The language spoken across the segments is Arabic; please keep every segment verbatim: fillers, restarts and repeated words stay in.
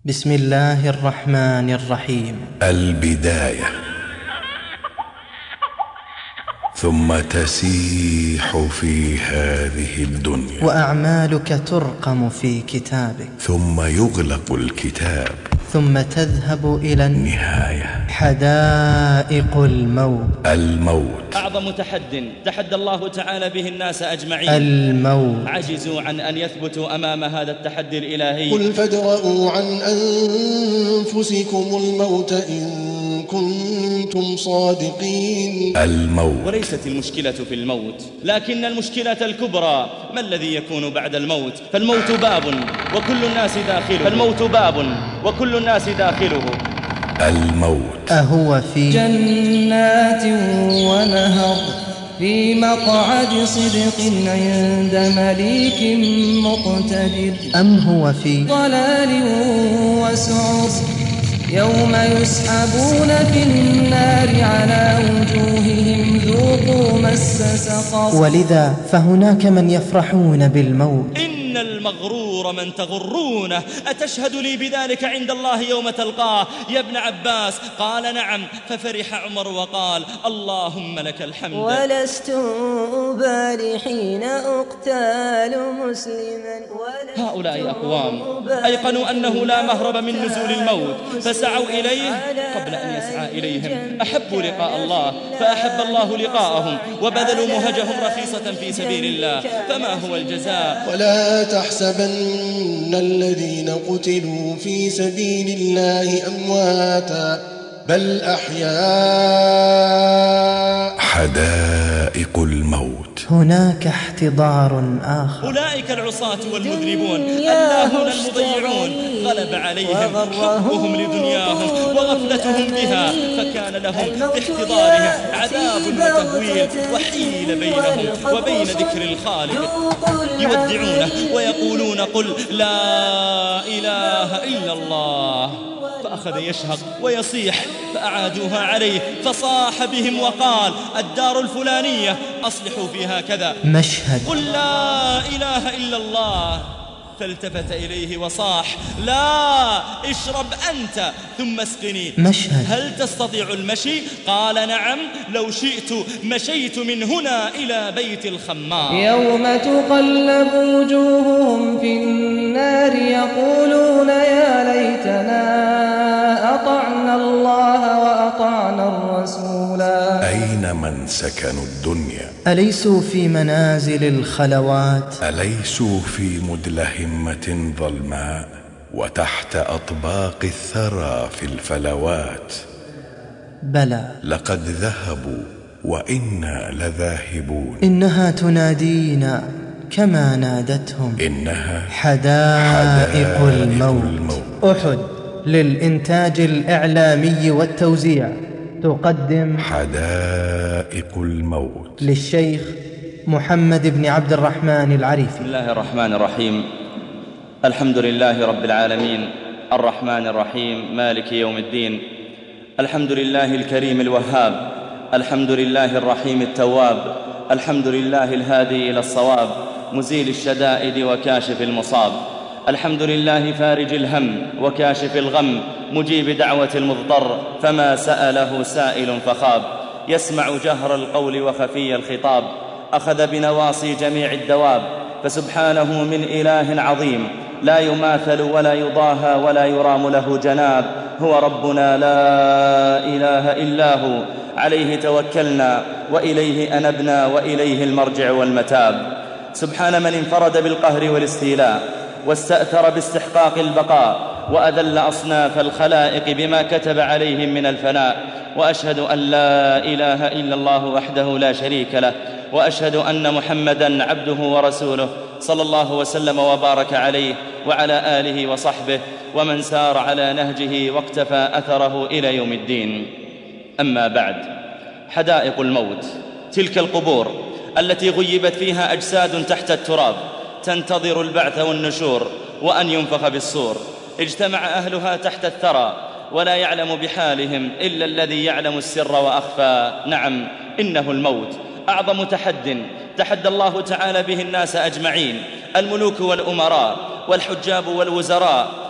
بسم الله الرحمن الرحيم. البداية. ثم تسيح في هذه الدنيا، وأعمالك ترقم في كتابك، ثم يغلق الكتاب، ثم تذهب إلى النهاية، حدائق الموت. الموت أعظم تحد تحدى الله تعالى به الناس أجمعين. الموت. عجزوا عن أن يثبتوا أمام هذا التحدي الإلهي. قل فادرءوا عن أنفسكم الموت إن كنتم صادقين. الموت. وليست المشكلة في الموت، لكن المشكلة الكبرى ما الذي يكون بعد الموت. فالموت باب وكل الناس داخله، فالموت باب وكل الناس داخله. الموت. أهو في جنات ونهر في مقعد صدق عند مليك مقتدر، أم هو في ضلال وسعر يوم يسحبون في النار على وجوههم ذوقوا مس سقر. ولذا فهناك من يفرحون بالموت. إن المغرور من تغرونه، أتشهد لي بذلك عند الله يوم تلقاه يا ابن عباس؟ قال نعم. ففرح عمر وقال اللهم لك الحمد. ولست أبالي حين أقتال مسلما. هؤلاء أقوام أيقنوا أنه لا مهرب من نزول الموت، فسعوا إليه قبل أن يسعى إليهم. أحبوا لقاء الله فأحب الله لقاءهم، وبذلوا مهجهم رخيصة في سبيل الله. فما هو الجزاء؟ ولا تحسبن الذين قتلوا في سبيل الله أمواتا بل أحياء. حدائق الموت. هناك احتضار آخر. أولئك العصاة والمذنبون اللاهون المضيعون غلب عليهم حبهم لدنياهم وغفلتهم بها، فكان لهم باحتضارهم عذاب وتهويل، وحيل بينهم وبين ذكر الخالق. يودعونه ويقولون قل لا إله إلا الله، فأخذ يشهق ويصيح، فأعادوها عليه فصاح بهم وقال الدار الفلانية أصلحوا فيها كذا. مشهد. قل لا إله إلا الله، فالتفت إليه وصاح لا اشرب أنت ثم اسقني. مشهد. هل تستطيع المشي؟ قال نعم لو شئت مشيت من هنا إلى بيت الخمار. يوم تقلب وجوههم في النار يقولون يا ليتنا أطعنا الله وأطعنا الرسولا. أين من سكنوا الدنيا؟ أليسوا في منازل الخلوات؟ أليسوا في مدلهمة ظلماء وتحت أطباق الثرى في الفلوات؟ بلى، لقد ذهبوا وإنا لذاهبون. إنها تنادينا كما نادتهم. إنها حدائق, حدائق الموت. الموت. أحد للإنتاج الإعلامي والتوزيع تقدم حدائق الموت للشيخ محمد بن عبد الرحمن العريفي. بسم الله الرحمن الرحيم. الحمد لله رب العالمين الرحمن الرحيم مالك يوم الدين. الحمد لله الكريم الوهاب، الحمد لله الرحيم التواب، الحمد لله الهادي إلى الصواب، مزيل الشدائد وكاشف المصاب. الحمد لله فارج الهم وكاشف الغم، مجيب دعوة المضطر فما سأله سائل فخاب. يسمع جهر القول وخفي الخطاب، أخذ بنواصي جميع الدواب. فسبحانه من إله عظيم لا يماثل ولا يضاهى ولا يرام له جناب. هو ربنا لا إله إلا هو، عليه توكلنا وإليه أنبنا وإليه المرجع والمتاب. سبحان من انفرد بالقهر والاستيلاء واستأثر باستحقاق البقاء، وأذل أصناف الخلائق بما كتب عليهم من الفناء. وأشهد أن لا إله إلا الله وحده لا شريك له، وأشهد أن محمدًا عبده ورسوله صلى الله وسلم وبارك عليه وعلى آله وصحبه ومن سار على نهجه واقتفى أثره إلى يوم الدين. أما بعد، حدائق الموت تلك القبور التي غيبت فيها أجساد تحت التراب تنتظر البعث والنشور وأن ينفخ بالصور. اجتمع أهلها تحت الثرى ولا يعلم بحالهم إلا الذي يعلم السر وأخفى. نعم، إنه الموت أعظم تحد تحدى الله تعالى به الناس أجمعين، الملوك والأمراء والحجاب والوزراء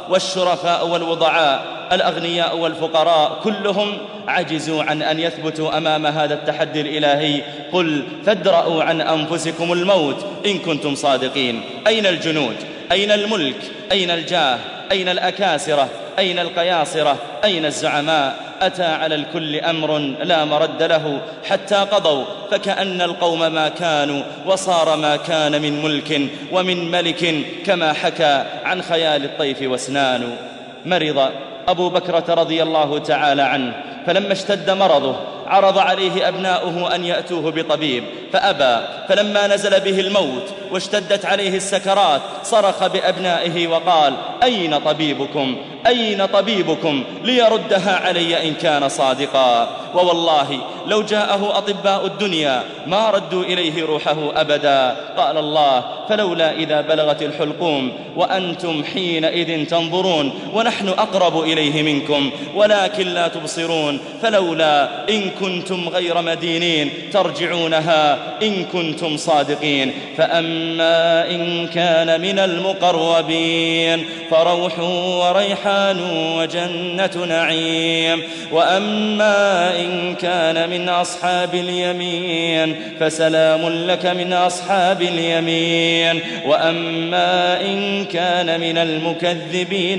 والشرفاء والوضعاء، الأغنياء والفقراء، كلهم عجزوا عن أن يثبتوا أمام هذا التحدي الإلهي. قل فادرءوا عن أنفسكم الموت إن كنتم صادقين. أين الجنود؟ أين الملك؟ أين الجاه؟ أين الأكاسرة؟ أين القياصرة؟ أين الزعماء؟ أتى على الكل أمر لا مرد له حتى قضوا، فكأن القوم ما كانوا وصار ما كان من ملك ومن ملك، كما حكى عن خيال الطيف واسنان. مرض أبو بكرة رضي الله تعالى عنه، فلما اشتد مرضه عرض عليه أبناؤه أن يأتوه بطبيب فأبى، فلما نزل به الموت واشتدت عليه السكرات صرخ بأبنائه وقال: أين طبيبكم؟ أين طبيبكم ليردها علي إن كان صادقا؟ ووالله لو جاءه أطباء الدنيا ما ردوا إليه روحه أبدا. قال الله: فلولا إذا بلغت الحلقوم وأنتم حينئذ تنظرون ونحن أقرب إليه منكم ولكن لا تبصرون، فلولا إن كنتم غير مدينين ترجعونها إن كنتم صادقين. فأما إن كان من المقربين فروح وريحان وجنة نعيم، وأما إن كان من أصحاب اليمين فسلام لك من أصحاب اليمين، وأما إن كان من المكذبين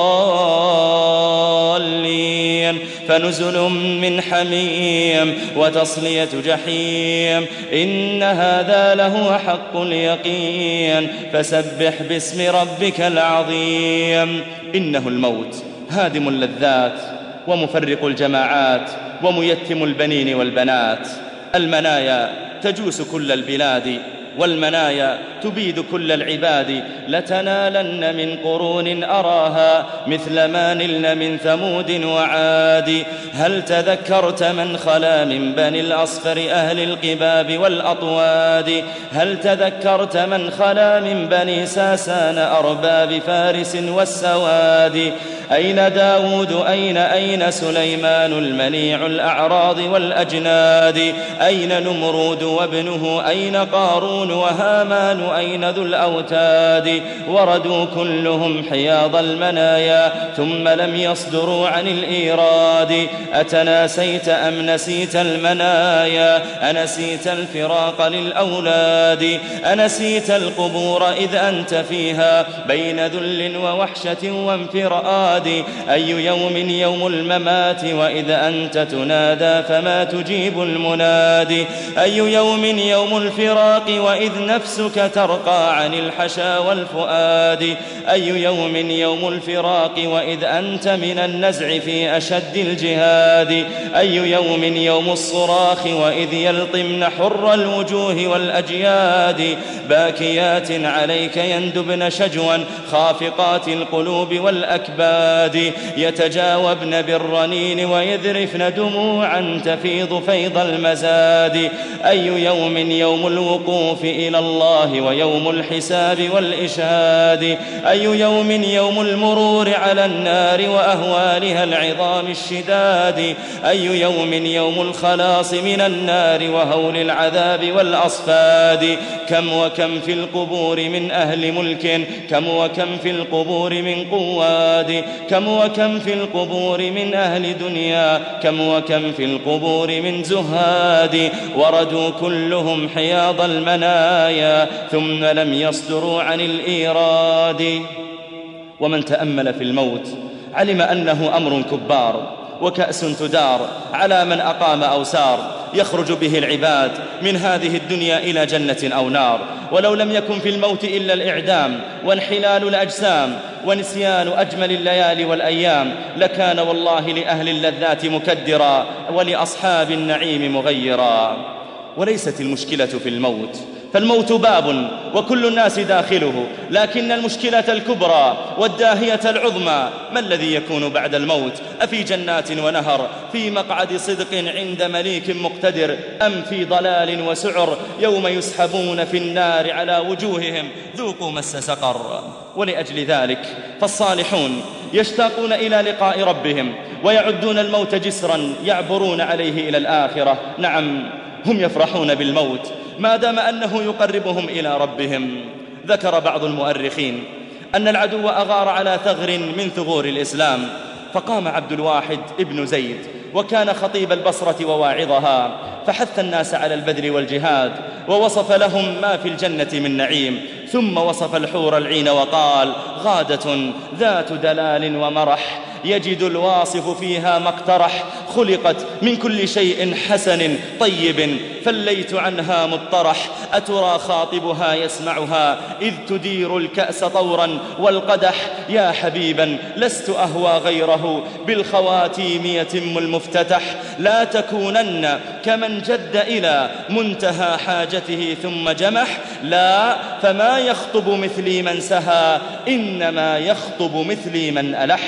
الضالين فنزل من حميم وتصلية جحيم، إن هذا لهو حق اليقين، فسبح باسم ربك العظيم. إنه الموت هادم اللذات ومفرق الجماعات وميتم البنين والبنات. المنايا تجوس كل البلاد والمنايا تبيد كل العباد، لتنالن من قرون أراها مثل ما نلن من ثمود وعاد. هل تذكرت من خلا من بني الأصفر أهل القباب والأطواد؟ هل تذكرت من خلا من بني ساسان أرباب فارس والسواد؟ أين داود؟ أين أين سليمان المنيع الأعراض والأجناد؟ أين نمرود وابنه؟ أين قارون وهامان؟ أين ذو الأوتاد؟ وردوا كلهم حياض المنايا ثم لم يصدروا عن الإيراد. أتناسيت أم نسيت المنايا؟ أنسيت الفراق للأولاد؟ أنسيت القبور إذ أنت فيها بين ذل ووحشة وانفراد؟ أي يوم يوم الممات وإذ أنت تنادى فما تجيب المنادي؟ أي يوم يوم الفراق وإذ نفسك ترقى عن الحشا والفؤاد؟ أي يوم يوم الفراق وإذ أنت من النزع في أشد الجهاد؟ أي يوم يوم الصراخ وإذ يلطمن حر الوجوه والأجياد؟ باكيات عليك يندبن شجوا خافقات القلوب والأكباد، يتجاوبن بالرنين ويذرفن دموعا تفيض فيض المزاد. أي يوم يوم الوقوف إلى الله ويوم الحساب والإشهاد؟ أي يوم يوم المرور على النار وأهوالها العظام الشداد؟ أي يوم يوم الخلاص من النار وهول العذاب والأصفاد؟ كم وكم في القبور من أهل ملك، كم وكم في القبور من قواد، كم وكم في القبور من أهل دنيا، كم وكم في القبور من زهاد. وردوا كلهم حياض المنايا ثم لم يصدروا عن الإيراد. ومن تأمل في الموت علم أنه أمر كبار وكأس تدار على من أقام أو سار، يخرج به العباد من هذه الدنيا إلى جنة أو نار. ولو لم يكن في الموت إلا الإعدام وانحلال الأجسام ونسيان أجمل الليالي والأيام لكان والله لأهل اللذات مكدرا ولأصحاب النعيم مغيرا. وليست المشكلة في الموت، فالموت باب وكل الناس داخله، لكن المشكلة الكبرى والداهية العظمى ما الذي يكون بعد الموت؟ أفي جنات ونهر في مقعد صدق عند مليك مقتدر، أم في ضلال وسعر يوم يسحبون في النار على وجوههم ذوقوا مس سقر. ولأجل ذلك فالصالحون يشتاقون إلى لقاء ربهم ويعدون الموت جسرا يعبرون عليه إلى الآخرة. نعم، هم يفرحون بالموت ما دام أنه يقربهم إلى ربهم. ذكر بعض المؤرخين أن العدو أغار على ثغر من ثغور الإسلام، فقام عبد الواحد ابن زيد وكان خطيب البصرة وواعظها، فحث الناس على البذل والجهاد، ووصف لهم ما في الجنة من نعيم، ثم وصف الحور العين وقال: غادة ذات دلال ومرح، يجد الواصف فيها ما اقترح، خلقت من كل شيء حسن طيب، فليت عنها مطرح، أترى خاطبها يسمعها إذ تدير الكأس طورا والقدح، يا حبيبا لست أهوى غيره، بالخواتيم يتم المفتتح، لا تكونن كمن جد إلى منتهى حاجته ثم جمح، لا فما يخطب مثلي من سهى، إنما يخطب مثلي من ألح.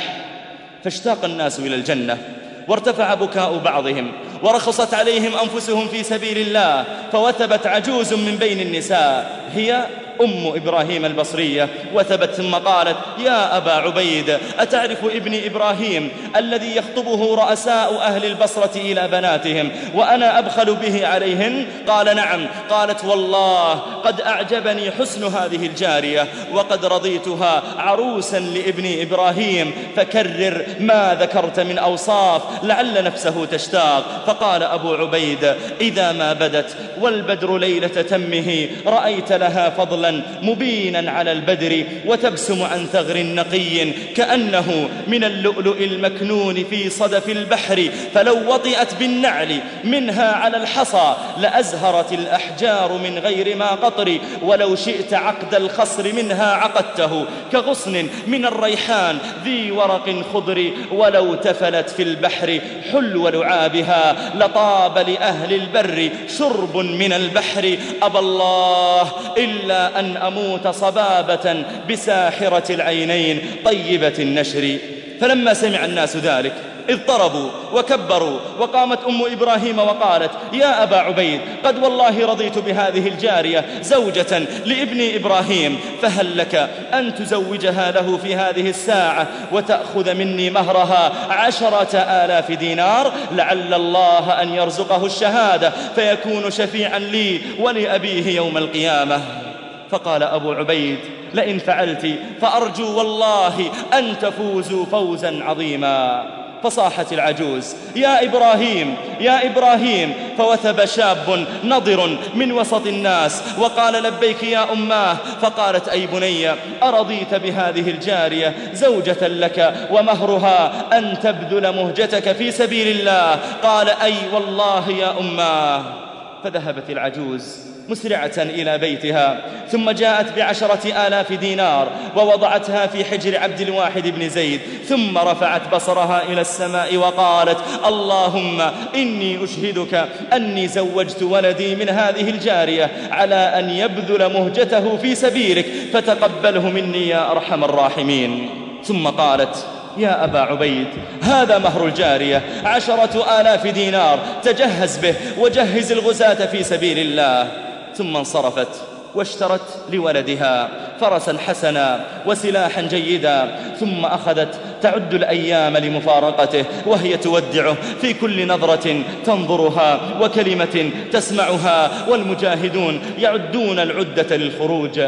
فاشتاق الناس إلى الجنة، وارتفع بكاء بعضهم، ورخصت عليهم أنفسهم في سبيل الله، فوثبت عجوز من بين النساء هي أم إبراهيم البصرية، وثبت ثم قالت: يا أبا عبيد، أتعرف ابني إبراهيم الذي يخطبه رؤساء أهل البصرة إلى بناتهم وأنا أبخل به عليهن؟ قال: نعم. قالت: والله قد أعجبني حسن هذه الجارية، وقد رضيتها عروسا لابني إبراهيم، فكرر ما ذكرت من أوصاف لعل نفسه تشتاق. فقال أبو عبيد: إذا ما بدت والبدر ليلة تمه، رأيت لها فضلا مبينا على البدر، وتبسم عن ثغر نقي كأنه من اللؤلؤ المكنون في صدف البحر، فلو وطئت بالنعل منها على الحصى لأزهرت الأحجار من غير ما قطر، ولو شئت عقد الخصر منها عقدته، كغصن من الريحان ذي ورق خضر، ولو تفلت في البحر حلو لعابها، لطاب لأهل البر شرب من البحر، أبى الله إلا أن أموت صبابة بساحرة العينين طيبة النشر. فلما سمع الناس ذلك اضطربوا وكبروا، وقامت أم إبراهيم وقالت: يا أبا عبيد، قد والله رضيت بهذه الجارية زوجة لابن إبراهيم، فهل لك أن تزوجها له في هذه الساعة وتأخذ مني مهرها عشرة آلاف دينار، لعل الله أن يرزقه الشهادة فيكون شفيعا لي ولأبيه يوم القيامة. فقال أبو عبيد: لئن فعلت فأرجو والله أن تفوزوا فوزا عظيما. فصاحت العجوز: يا إبراهيم يا إبراهيم، فوثب شاب نضر من وسط الناس وقال: لبيك يا أماه. فقالت: أي بني، أرضيت بهذه الجارية زوجة لك ومهرها أن تبذل مهجتك في سبيل الله؟ قال: أي والله يا أماه. فذهبت العجوز مسرعة إلى بيتها، ثم جاءت بعشرة آلاف دينار ووضعتها في حجر عبد الواحد بن زيد، ثم رفعت بصرها إلى السماء وقالت: اللهم إني أشهدك أني زوجت ولدي من هذه الجارية على أن يبذل مهجته في سبيلك، فتقبله مني يا أرحم الراحمين. ثم قالت: يا أبا عبيد، هذا مهر الجارية عشرة آلاف دينار، تجهز به وجهز الغزاة في سبيل الله. ثم انصرفت واشترت لولدها فرسا حسنا وسلاحا جيدا، ثم أخذت تعد الأيام لمفارقته، وهي تودعه في كل نظرة تنظرها وكلمة تسمعها، والمجاهدون يعدون العدة للخروج.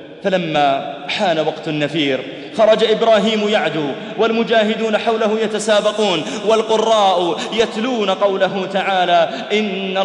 فلما حان وقت النفير خرج إبراهيم يعدو، والمجاهدون حوله يتسابقون، والقراء يتلون قوله تعالى: إن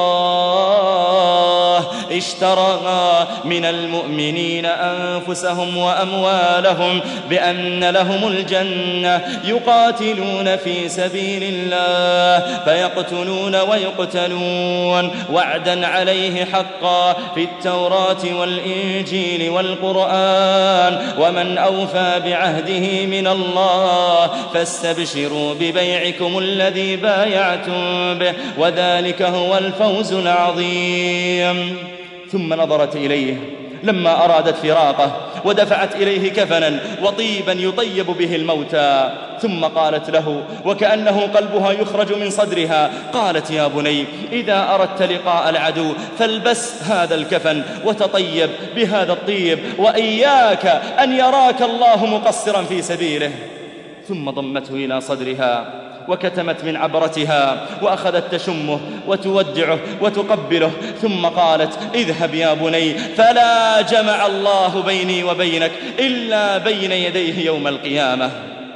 الله اشترى من المؤمنين أنفسهم وأموالهم بأن لهم الجنة يقاتلون في سبيل الله فيقتلون ويقتلون وعدا عليه حقا في التوراة والإنجيل والقرآن، ومن أوفى بعهده من الله فاستبشروا ببيعكم الذي بايعتم به وذلك هو الفوز العظيم. ثم نظرت إليه لما أرادت فراقه، ودفعت إليه كفنا وطيبا يطيب به الموتى، ثم قالت له وكأنه قلبها يخرج من صدرها، قالت: يا بني، إذا أردت لقاء العدو فالبس هذا الكفن وتطيب بهذا الطيب، وإياك أن يراك الله مقصرا في سبيله. ثم ضمته إلى صدرها وكتمت من عبرتها وأخذت تشمه وتودعه وتقبله، ثم قالت: اذهب يا بني، فلا جمع الله بيني وبينك إلا بين يديه يوم القيامة.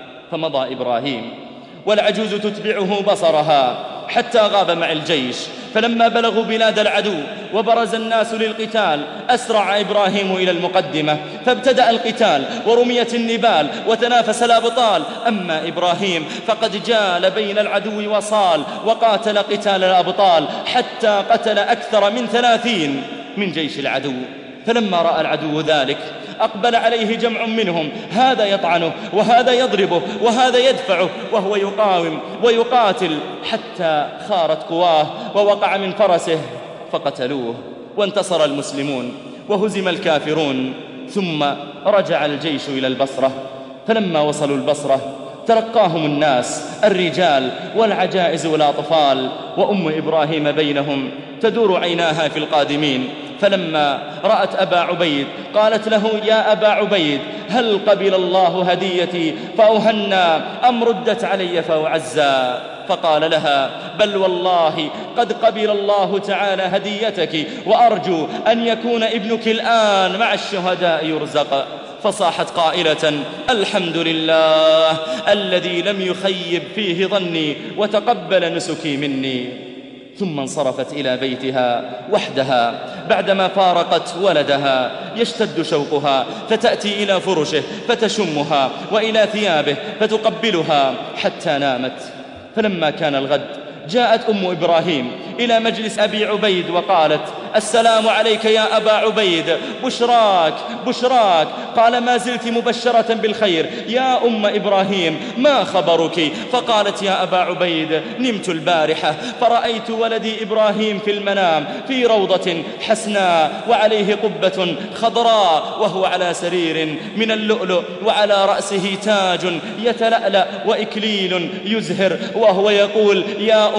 فمضى إبراهيم والعجوز تتبعه بصرها حتى غاب مع الجيش. فلما بلغوا بلاد العدو وبرز الناس للقتال أسرع إبراهيم إلى المقدمة، فابتدأ القتال ورميت النبال وتنافس الأبطال. أما إبراهيم فقد جال بين العدو وصال وقاتل قتال الأبطال حتى قتل أكثر من ثلاثين من جيش العدو. فلما رأى العدو ذلك أقبل عليه جمع منهم، هذا يطعنه وهذا يضربه وهذا يدفعه، وهو يقاوم ويقاتل حتى خارت قواه ووقع من فرسه فقتلوه، وانتصر المسلمون وهزم الكافرون. ثم رجع الجيش إلى البصرة. فلما وصلوا البصرة تلقاهم الناس، الرجال والعجائز والأطفال، وأم إبراهيم بينهم تدور عيناها في القادمين. فلما رأت أبا عبيد قالت له: يا أبا عبيد، هل قبل الله هديتي فأهنى أم ردت علي فأعزى؟ فقال لها: بل والله قد قبل الله تعالى هديتك، وأرجو أن يكون ابنك الآن مع الشهداء يرزق. فصاحت قائلة: الحمد لله الذي لم يخيب فيه ظني وتقبل نسكي مني. ثم انصرفت إلى بيتها وحدها بعدما فارقت ولدها يشتد شوقها، فتأتي إلى فرشه فتشمها وإلى ثيابه فتقبلها حتى نامت. فلما كان الغد جاءت أم إبراهيم إلى مجلس أبي عبيد وقالت: السلام عليك يا أبا عبيد، بشراك بشراك. قال: ما زلت مبشرة بالخير يا أم إبراهيم، ما خبرك؟ فقالت: يا أبا عبيد، نمت البارحة فرأيت ولدي إبراهيم في المنام في روضة حسناء وعليه قبة خضراء، وهو على سرير من اللؤلؤ، وعلى رأسه تاج يتلألأ وإكليل يزهر، وهو يقول: يا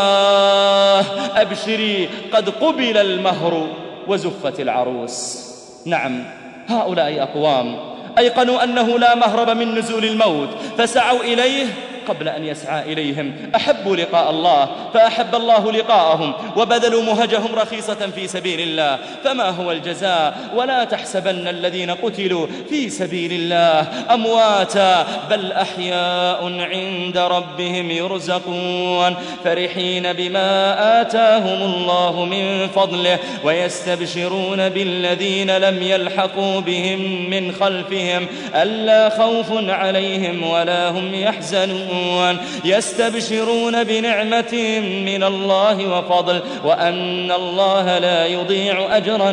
أماه أبشري قد قبل المهر وزفت العروس. نعم، هؤلاء أقوام أيقنوا أنه لا مهرب من نزول الموت فسعوا إليه قبل أن يسعى إليهم، أحبوا لقاء الله فأحب الله لقاءهم، وبذلوا مهجهم رخيصة في سبيل الله. فما هو الجزاء؟ ولا تحسبن الذين قتلوا في سبيل الله أمواتا، بل أحياء عند ربهم يرزقون، فرحين بما آتاهم الله من فضله، ويستبشرون بالذين لم يلحقوا بهم من خلفهم ألا خوف عليهم ولا هم يحزنون، يستبشرون بنعمة من الله وفضل، وأن الله لا يضيع أجر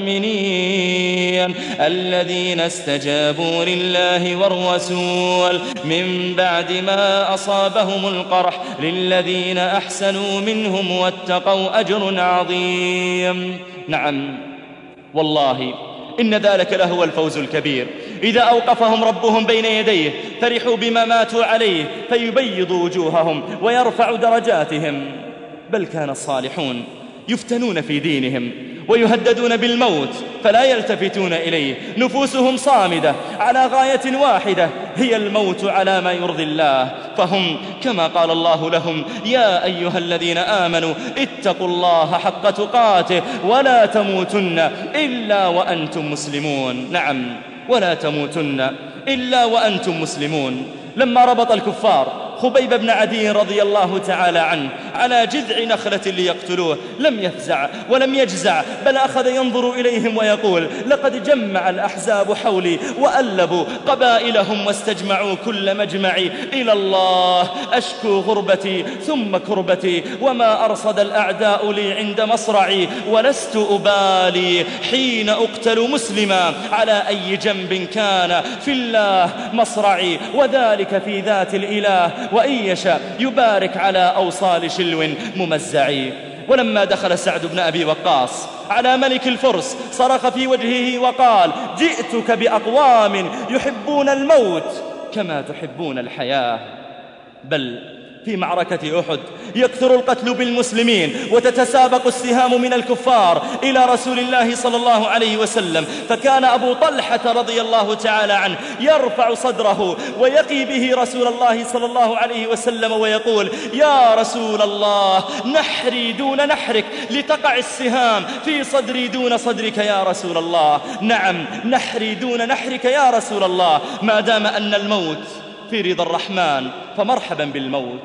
المؤمنين الذين استجابوا لله والرسول من بعد ما أصابهم القرح، للذين أحسنوا منهم واتقوا أجر عظيم. نعم والله إن ذلك لهو الفوز الكبير، إذا أوقفهم ربهم بين يديه فرحوا بما ماتوا عليه فيبيض وجوههم ويرفع درجاتهم. بل كان الصالحون يفتنون في دينهم ويهددون بالموت فلا يلتفتون إليه، نفوسهم صامدة على غاية واحدة هي الموت على ما يرضي الله، فهم كما قال الله لهم: يا أيها الذين آمنوا اتقوا الله حق تقاته ولا تموتن إلا وأنتم مسلمون. نعم، ولا تموتن إلا وأنتم مسلمون. لما ربط الكفار خبيب بن عدي رضي الله تعالى عنه على جذع نخلة ليقتلوه لم يفزع ولم يجزع، بل أخذ ينظر إليهم ويقول: لقد جمع الأحزاب حولي وألبوا قبائلهم واستجمعوا كل مجمعي إلى الله، أشكو غربتي ثم كربتي، وما أرصد الأعداء لي عند مصرعي، ولست أبالي حين أقتل مسلما على أي جنب كان في الله مصرعي، وذلك في ذات الإله، وإن يشاء يبارك على أوصال شلو ممزعي. ولما دخل سعد بن أبي وقاص على ملك الفرس صرخ في وجهه وقال: جئتك بأقوام يحبون الموت كما تحبون الحياة. بل في معركة أحد يكثر القتل بالمسلمين وتتسابق السهام من الكفار إلى رسول الله صلى الله عليه وسلم، فكان أبو طلحة رضي الله تعالى عنه يرفع صدره ويقي به رسول الله صلى الله عليه وسلم ويقول: يا رسول الله، نحري دون نحرك لتقع السهام في صدري دون صدرك يا رسول الله. نعم، نحري دون نحرك يا رسول الله، ما دام أن الموت في رضا الرحمن فمرحبا بالموت.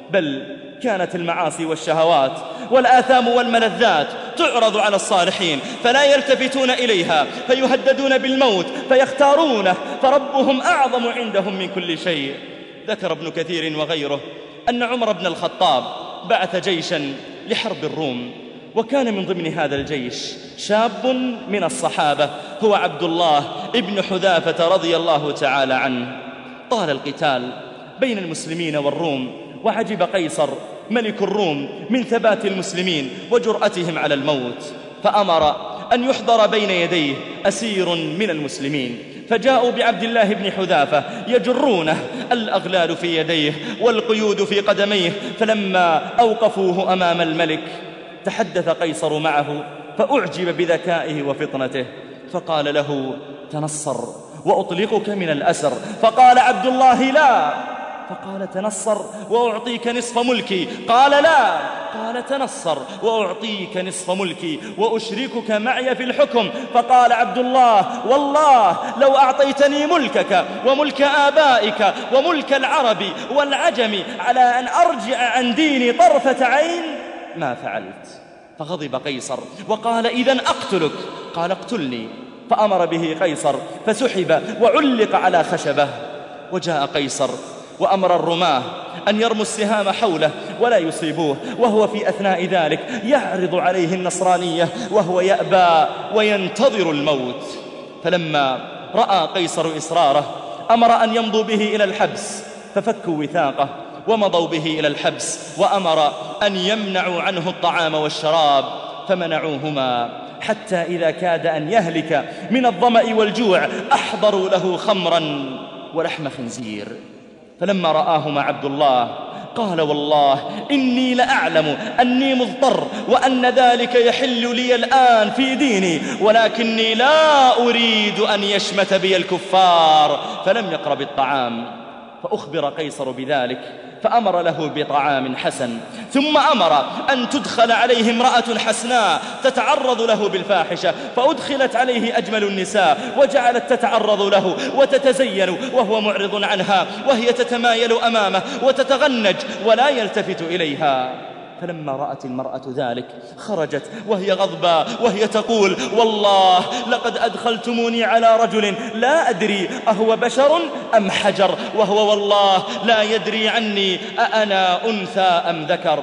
بل كانت المعاصي والشهوات والآثام والملذات تعرض على الصالحين فلا يلتفتون إليها، فيهددون بالموت فيختارونه، فربهم أعظم عندهم من كل شيء. ذكر ابن كثير وغيره أن عمر بن الخطاب بعث جيشا لحرب الروم، وكان من ضمن هذا الجيش شاب من الصحابة هو عبد الله ابن حذافة رضي الله تعالى عنه. طال القتال بين المسلمين والروم، وعجب قيصر ملك الروم من ثبات المسلمين وجرأتهم على الموت، فأمر أن يحضر بين يديه أسير من المسلمين، فجاءوا بعبد الله بن حذافة يجرونه، الأغلال في يديه والقيود في قدميه، فلما أوقفوه أمام الملك تحدث قيصر معه فأعجب بذكائه وفطنته، فقال له: تنصر وأطلقك من الأسر. فقال عبد الله: لا. فقال: تنصر وأعطيك نصف ملكي. قال: لا. قال: تنصر وأعطيك نصف ملكي وأشركك معي في الحكم. فقال عبد الله: والله لو أعطيتني ملكك وملك آبائك وملك العرب والعجم على أن أرجع عن ديني طرفة عين ما فعلت. فغضب قيصر وقال: إذن أقتلك. قال: اقتلني. فأمر به قيصر فسحب وعلق على خشبة. وجاء قيصر وأمر الرماة أن يرموا السهام حوله ولا يصيبوه، وهو في أثناء ذلك يعرض عليه النصرانية وهو يأبى وينتظر الموت. فلما رأى قيصر إصراره أمر أن يمضوا به إلى الحبس، ففكوا وثاقه ومضوا به إلى الحبس، وأمر أن يمنعوا عنه الطعام والشراب، فمنعوهما حتى إذا كاد أن يهلك من الظمأ والجوع أحضروا له خمرا ولحم خنزير. فلما رآهما عبد الله قال: والله إني لأعلم أني مضطر وأن ذلك يحل لي الآن في ديني، ولكني لا أريد أن يشمت بي الكفار. فلم يقرب الطعام، فأخبر قيصر بذلك فأمر له بطعام حسن، ثم أمر أن تدخل عليه امرأة حسناء تتعرض له بالفاحشة، فأدخلت عليه أجمل النساء وجعلت تتعرض له وتتزين وهو معرض عنها، وهي تتمايل أمامه وتتغنج ولا يلتفت إليها. فلما رأت المرأة ذلك خرجت وهي غضباء وهي تقول: والله لقد أدخلتموني على رجل لا أدري أهو بشر أم حجر، وهو والله لا يدري عني أأنا أنثى أم ذكر.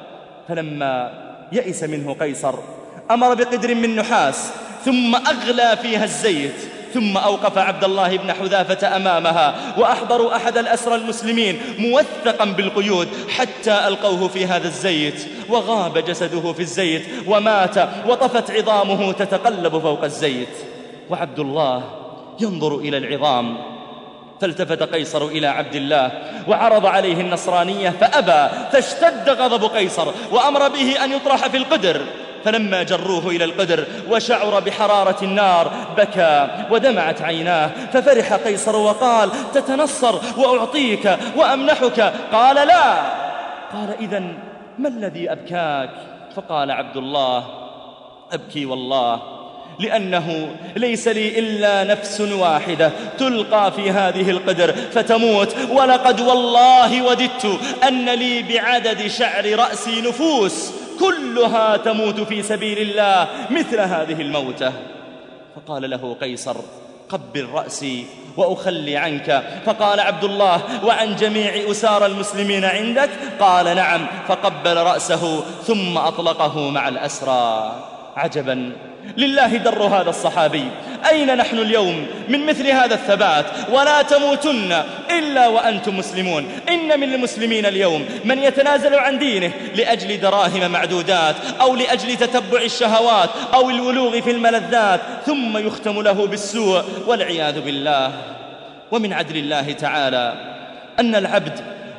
فلما يئس منه قيصر أمر بقدر من نحاس ثم أغلى فيها الزيت، ثم أوقف عبد الله بن حذافة أمامها، وأحضروا أحد الأسرى المسلمين موثقا بالقيود حتى ألقوه في هذا الزيت، وغاب جسده في الزيت ومات، وطفت عظامه تتقلب فوق الزيت، وعبد الله ينظر إلى العظام. فالتفت قيصر إلى عبد الله وعرض عليه النصرانية فأبى، فاشتد غضب قيصر وأمر به أن يطرح في القدر. فلما جروه إلى القدر وشعر بحرارة النار بكى ودمعت عيناه، ففرح قيصر وقال: تتنصر وأعطيك وأمنحك. قال: لا. قال: إذن ما الذي أبكاك؟ فقال عبد الله: أبكي والله لأنه ليس لي إلا نفس واحدة تلقى في هذه القدر فتموت، ولقد والله وددت أن لي بعدد شعر رأسي نفوس كلها تموت في سبيل الله مثل هذه الموتة. فقال له قيصر: قبل رأسي وأخلي عنك. فقال عبد الله: وعن جميع أسار المسلمين عندك؟ قال: نعم. فقبل رأسه ثم أطلقه مع الأسرى. عجبا لله در هذا الصحابي، أين نحن اليوم من مثل هذا الثبات؟ ولا تموتن إلا وأنتم مسلمون. إن من المسلمين اليوم من يتنازل عن دينه لأجل دراهم معدودات أو لأجل تتبع الشهوات أو الولوغ في الملذات، ثم يختم له بالسوء والعياذ بالله. ومن عدل الله تعالى أن العبد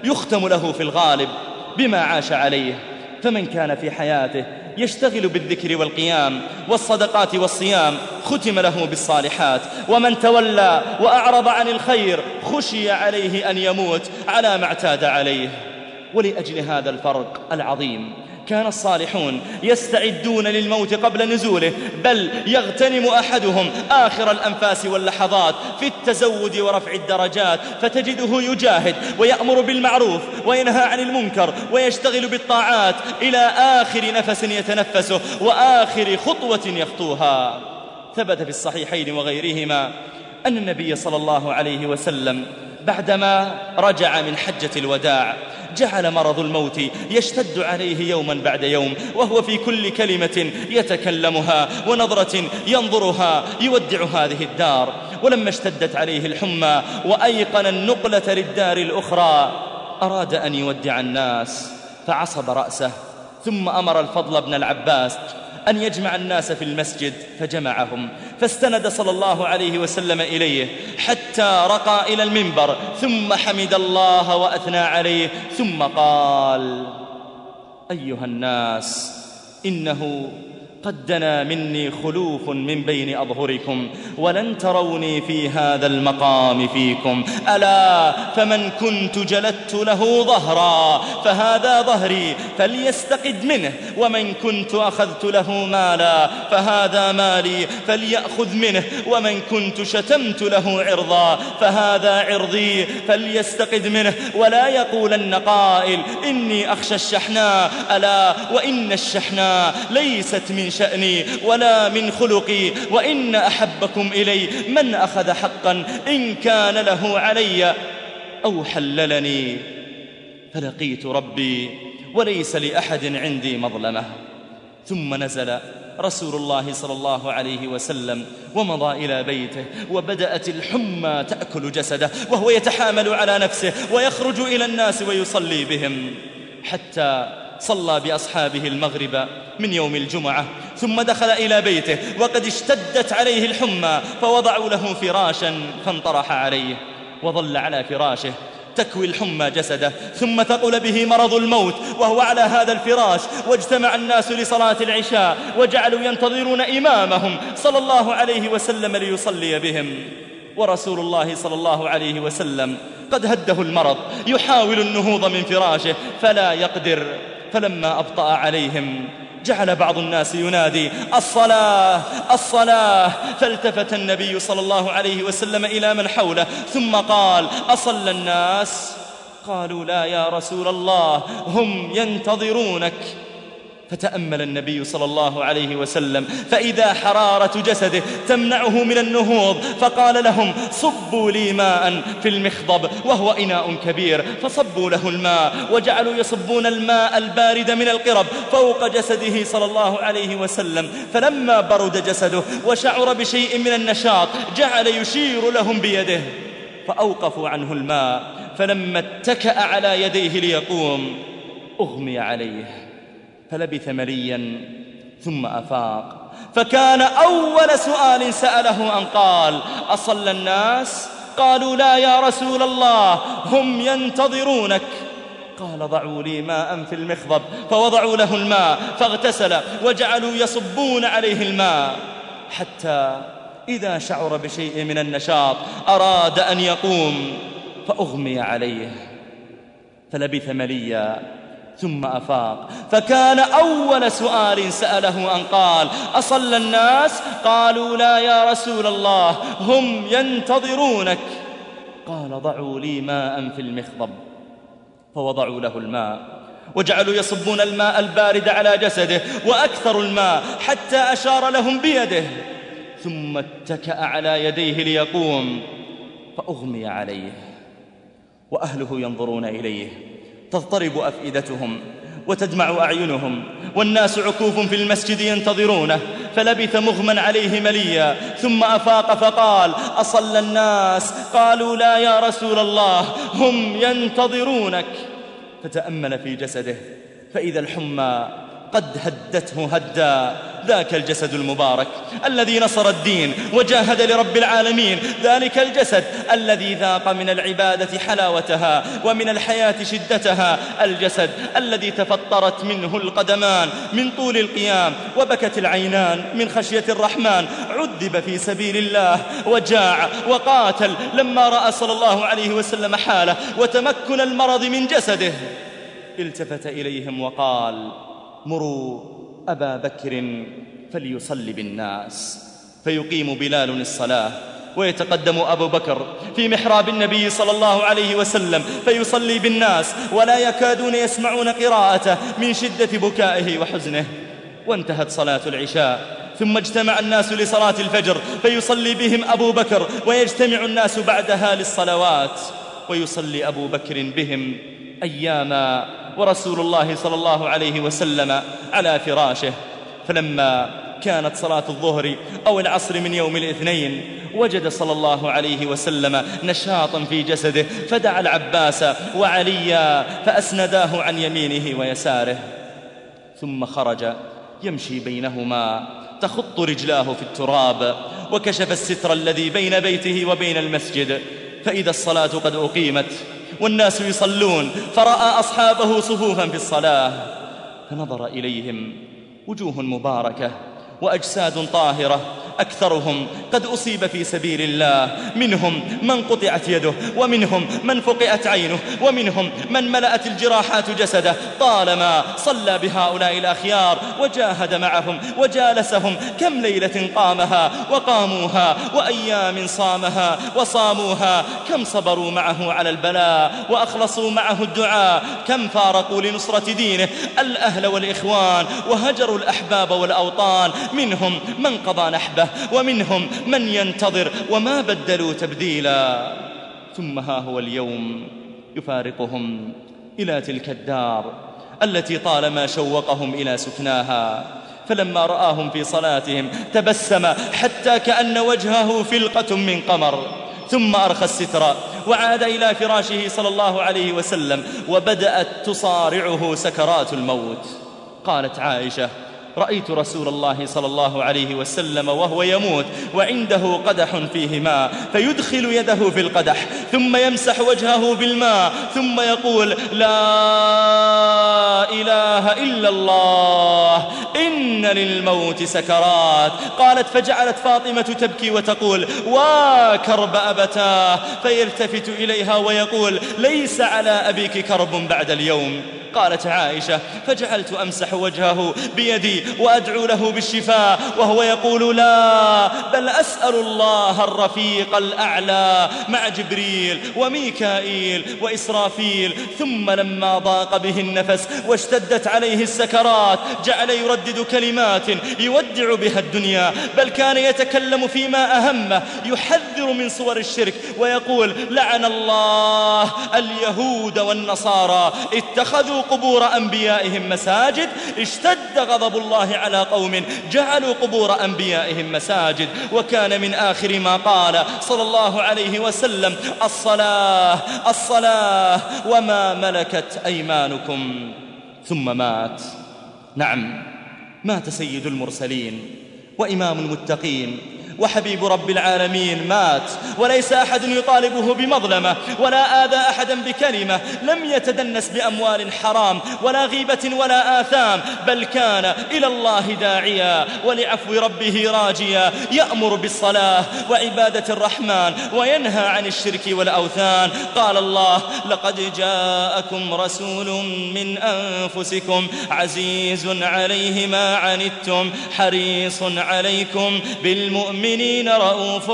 يختم له في الغالب بما عاش عليه. فمن كان في حياته يشتغل بالذكر والقيام والصدقات والصيام ختم له بالصالحات، ومن تولى وأعرض عن الخير خشي عليه أن يموت على ما اعتاد عليه. ولأجل هذا الفرق العظيم كان الصالحون يستعدون للموت قبل نزوله، بل يغتنم أحدهم آخر الأنفاس واللحظات في التزود ورفع الدرجات، فتجده يجاهد ويأمر بالمعروف وينهى عن المنكر ويشتغل بالطاعات إلى آخر نفس يتنفسه وآخر خطوة يخطوها. ثبت في الصحيحين وغيرهما أن النبي صلى الله عليه وسلم بعدما رجع من حجة الوداع جعل مرض الموت يشتد عليه يوما بعد يوم، وهو في كل كلمة يتكلمها ونظرة ينظرها يودع هذه الدار. ولما اشتدت عليه الحمى وأيقن النقلة للدار الأخرى أراد أن يودع الناس فعصب رأسه، ثم أمر الفضل بن العباس أن يجمع الناس في المسجد فجمعهم، فاستند صلى الله عليه وسلم إليه حتى رقى إلى المنبر، ثم حمد الله وأثنى عليه، ثم قال: أيها الناس، إنه قد دنا مني خلوف من بين أظهركم، ولن تروني في هذا المقام فيكم. ألا فمن كنت جلدت له ظهرا فهذا ظهري فليستقد منه، ومن كنت أخذت له مالا فهذا مالي فليأخذ منه، ومن كنت شتمت له عرضا فهذا عرضي فليستقد منه. ولا يقولن قائل إني أخشى الشحناء، ألا وإن الشحناء ليست من شأني ولا من خلقي، وإن أحبكم إلي من أخذ حقا إن كان له علي أو حللني. فلقيت ربي وليس لأحد عندي مظلمة. ثم نزل رسول الله صلى الله عليه وسلم ومضى إلى بيته، وبدأت الحمى تأكل جسده وهو يتحامل على نفسه ويخرج إلى الناس ويصلي بهم، حتى صلى بأصحابه المغرب من يوم الجمعة، ثم دخل إلى بيته وقد اشتدت عليه الحمى، فوضعوا له فراشا فانطرح عليه وظل على فراشه تكوي الحمى جسده، ثم ثقل به مرض الموت وهو على هذا الفراش. واجتمع الناس لصلاة العشاء وجعلوا ينتظرون إمامهم صلى الله عليه وسلم ليصلي بهم، ورسول الله صلى الله عليه وسلم قد هده المرض يحاول النهوض من فراشه فلا يقدر. فلما أبطأ عليهم جعل بعض الناس ينادي: الصلاة الصلاة. فالتفت النبي صلى الله عليه وسلم إلى من حوله ثم قال: أصلى الناس؟ قالوا: لا يا رسول الله، هم ينتظرونك. فتأمل النبي صلى الله عليه وسلم فإذا حرارة جسده تمنعه من النهوض، فقال لهم: صبوا لي ماء في المخضب، وهو إناء كبير، فصبوا له الماء وجعلوا يصبون الماء البارد من القرب فوق جسده صلى الله عليه وسلم. فلما برد جسده وشعر بشيء من النشاط جعل يشير لهم بيده، فأوقفوا عنه الماء. فلما اتكأ على يديه ليقوم أغمي عليه، فلبث مليا ثم أفاق، فكان أول سؤال سأله أن قال: أصلى الناس؟ قالوا: لا يا رسول الله، هم ينتظرونك. قال: ضعوا لي ماء في المخضب، فوضعوا له الماء فاغتسل وجعلوا يصبون عليه الماء، حتى إذا شعر بشيء من النشاط أراد أن يقوم فأغمي عليه، فلبث مليا ثم أفاق، فكان أول سؤال سأله أن قال: أصلى الناس؟ قالوا: لا يا رسول الله، هم ينتظرونك. قال: ضعوا لي ماء في المخضب، فوضعوا له الماء وجعلوا يصبون الماء البارد على جسده وأكثر الماء حتى أشار لهم بيده، ثم اتكأ على يديه ليقوم فأغمي عليه، وأهله ينظرون إليه تضطرب أفئدتهم وتدمع أعينهم، والناس عكوف في المسجد ينتظرونه. فلبث مغمى عليه مليا ثم أفاق فقال: أصلى الناس؟ قالوا: لا يا رسول الله، هم ينتظرونك. فتأمل في جسده فإذا الحمى قد هدته هدا. ذاك الجسد المبارك الذي نصر الدين وجاهد لرب العالمين، ذلك الجسد الذي ذاق من العبادة حلاوتها ومن الحياة شدتها، الجسد الذي تفطرت منه القدمان من طول القيام وبكت العينان من خشية الرحمن، عذب في سبيل الله وجاع وقاتل لما رأى صلى الله عليه وسلم حاله وتمكن المرض من جسده. التفت إليهم وقال: مروا أبا بكر فليصلي بالناس. فيقيم بلال الصلاة ويتقدم أبو بكر في محراب النبي صلى الله عليه وسلم فيصلي بالناس، ولا يكادون يسمعون قراءته من شدة بكائه وحزنه. وانتهت صلاة العشاء، ثم اجتمع الناس لصلاة الفجر فيصلي بهم أبو بكر، ويجتمع الناس بعدها للصلوات ويصلي أبو بكر بهم أياما ورسول الله صلى الله عليه وسلم على فراشه. فلما كانت صلاة الظهر أو العصر من يوم الاثنين وجد صلى الله عليه وسلم نشاطا في جسده، فدعا العباس وعليا فأسنداه عن يمينه ويساره، ثم خرج يمشي بينهما تخط رجلاه في التراب، وكشف الستر الذي بين بيته وبين المسجد، فإذا الصلاة قد أقيمت والناس يصلون، فرأى أصحابه صفوفا في الصلاة، فنظر إليهم وجوه مباركة وأجساد طاهرة، أكثرهم قد أصيب في سبيل الله، منهم من قطعت يده، ومنهم من فقئت عينه، ومنهم من ملأت الجراحات جسده. طالما صلى بهؤلاء الأخيار وجاهد معهم وجالسهم، كم ليلة قامها وقاموها، وأيام صامها وصاموها، كم صبروا معه على البلاء وأخلصوا معه الدعاء، كم فارقوا لنصرة دينه الأهل والإخوان وهجروا الأحباب والأوطان، منهم من قضى نحبه ومنهم من ينتظر، وما بدلوا تبديلا. ثم ها هو اليوم يفارقهم إلى تلك الدار التي طالما شوقهم إلى سكناها. فلما رآهم في صلاتهم تبسم حتى كأن وجهه فلقة من قمر، ثم أرخى الستر وعاد إلى فراشه صلى الله عليه وسلم، وبدأت تصارعه سكرات الموت. قالت عائشة: رأيت رسول الله صلى الله عليه وسلم وهو يموت وعنده قدح فيه ماء، فيدخل يده في القدح ثم يمسح وجهه بالماء، ثم يقول: لا إله إلا الله، إن للموت سكرات. قالت: فجعلت فاطمة تبكي وتقول: وكرب أبتاه، فيلتفت إليها ويقول: ليس على أبيك كرب بعد اليوم. قالت عائشة: فجعلت أمسح وجهه بيدي وأدعو له بالشفاء، وهو يقول: لا، بل أسأل الله الرفيق الأعلى مع جبريل وميكائيل وإسرافيل. ثم لما ضاق به النفس واشتدت عليه السكرات جعل يردد كلمات يودع بها الدنيا، بل كان يتكلم فيما أهمه، يحذر من صور الشرك ويقول: لعن الله اليهود والنصارى اتخذوا قبور أنبيائهم مساجد، اشتد غضب الله على قوم جعلوا قبور أنبيائهم مساجد. وكان من آخر ما قال صلى الله عليه وسلم: الصلاة الصلاة وما ملكت أيمانكم. ثم مات. نعم، مات سيد المرسلين وإمام المتقين وحبيب رب العالمين، مات وليس أحد يطالبه بمظلمة ولا آذى أحدا بكلمة، لم يتدنس بأموال حرام ولا غيبة ولا آثام، بل كان إلى الله داعيا ولعفو ربه راجيا، يأمر بالصلاة وعبادة الرحمن وينهى عن الشرك والأوثان. قال الله: لقد جاءكم رسول من أنفسكم عزيز عليه ما عنتم حريص عليكم بالمؤمنين المؤمنين رؤوف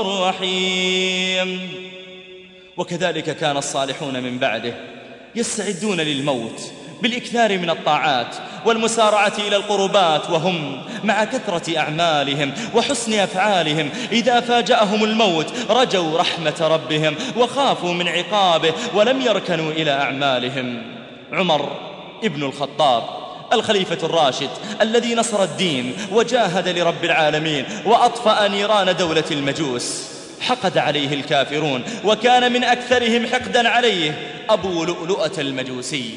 رحيم. وكذلك كان الصالحون من بعده يستعدون للموت بالإكثار من الطاعات والمسارعة إلى القربات، وهم مع كثرة أعمالهم وحسن أفعالهم إذا فاجأهم الموت رجوا رحمة ربهم وخافوا من عقابه ولم يركنوا إلى أعمالهم. عمر ابن الخطاب الخليفة الراشد الذي نصر الدين وجاهد لرب العالمين وأطفأ نيران دولة المجوس، حقد عليه الكافرون، وكان من أكثرهم حقدا عليه أبو لؤلؤة المجوسي.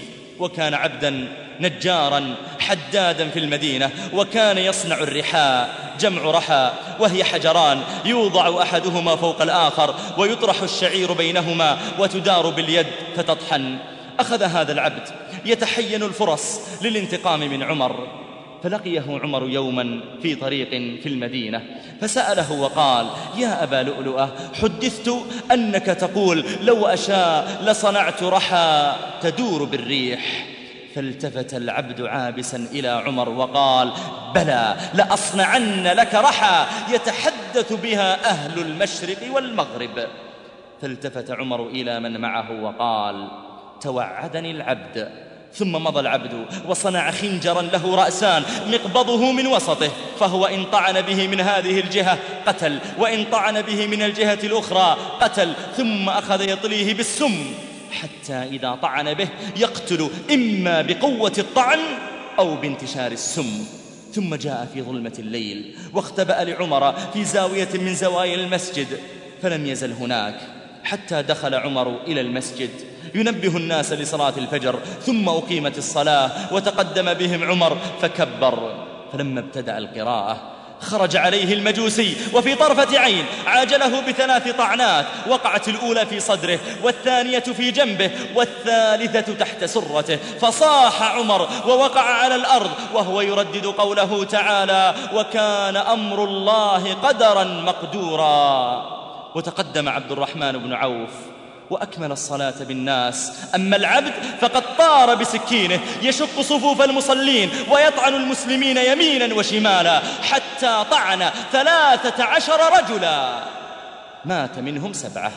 وكان عبدا نجارا حدادا في المدينة، وكان يصنع الرحاء، جمع رحى، وهي حجران يوضع أحدهما فوق الآخر ويطرح الشعير بينهما وتدار باليد فتطحن. أخذ هذا العبد يتحين الفرص للانتقام من عمر، فلقيه عمر يوما في طريق في المدينة فسأله وقال: يا أبا لؤلؤة، حدثت أنك تقول لو أشاء لصنعت رحى تدور بالريح. فالتفت العبد عابسا إلى عمر وقال: بلى، لأصنعن لك رحى يتحدث بها أهل المشرق والمغرب. فالتفت عمر إلى من معه وقال: توعدني العبد. ثم مضى العبد وصنع خنجرا له رأسان مقبضه من وسطه، فهو إن طعن به من هذه الجهة قتل، وإن طعن به من الجهة الأخرى قتل، ثم أخذ يطليه بالسم حتى إذا طعن به يقتل إما بقوة الطعن أو بانتشار السم. ثم جاء في ظلمة الليل واختبأ لعمر في زاوية من زوايا المسجد، فلم يزل هناك حتى دخل عمر إلى المسجد ينبه الناس لصلاة الفجر. ثم أقيمت الصلاة وتقدم بهم عمر فكبر، فلما ابتدأ القراءة خرج عليه المجوسي وفي طرفة عين عاجله بثلاث طعنات، وقعت الأولى في صدره، والثانية في جنبه، والثالثة تحت سرته، فصاح عمر ووقع على الأرض وهو يردد قوله تعالى: وكان أمر الله قدرا مقدورا. وتقدم عبد الرحمن بن عوف وأكمل الصلاة بالناس. أما العبد فقد طار بسكينه يشق صفوف المصلين ويطعن المسلمين يمينا وشمالا، حتى طعن ثلاثة عشر رجلا مات منهم سبعة.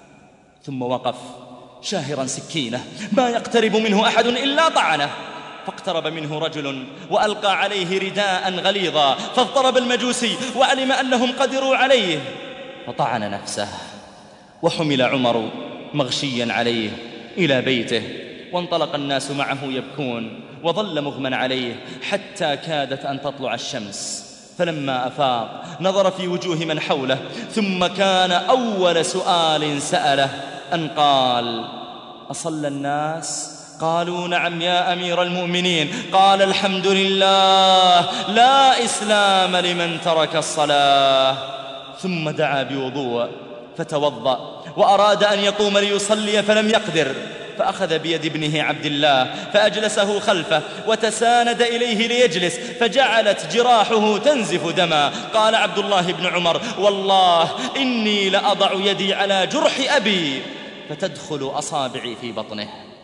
ثم وقف شاهرا سكينه ما يقترب منه أحد إلا طعنه، فاقترب منه رجل وألقى عليه رداء غليظا، فاضطرب المجوسي وعلم أنهم قدروا عليه فطعن نفسه. وحمل عمر مغشيا عليه إلى بيته، وانطلق الناس معه يبكون، وظل مغمى عليه حتى كادت أن تطلع الشمس. فلما أفاق نظر في وجوه من حوله، ثم كان أول سؤال سأله أن قال: أصلى الناس؟ قالوا: نعم يا أمير المؤمنين. قال: الحمد لله، لا إسلام لمن ترك الصلاة. ثم دعا بوضوء فتوضأ وأراد أن يقوم ليصلي فلم يقدر، فأخذ بيد ابنه عبد الله فأجلسه خلفه وتساند إليه ليجلس، فجعلت جراحه تنزف دما. قال عبد الله بن عمر: والله إني لأضع يدي على جرح أبي فتدخل أصابعي في بطنه.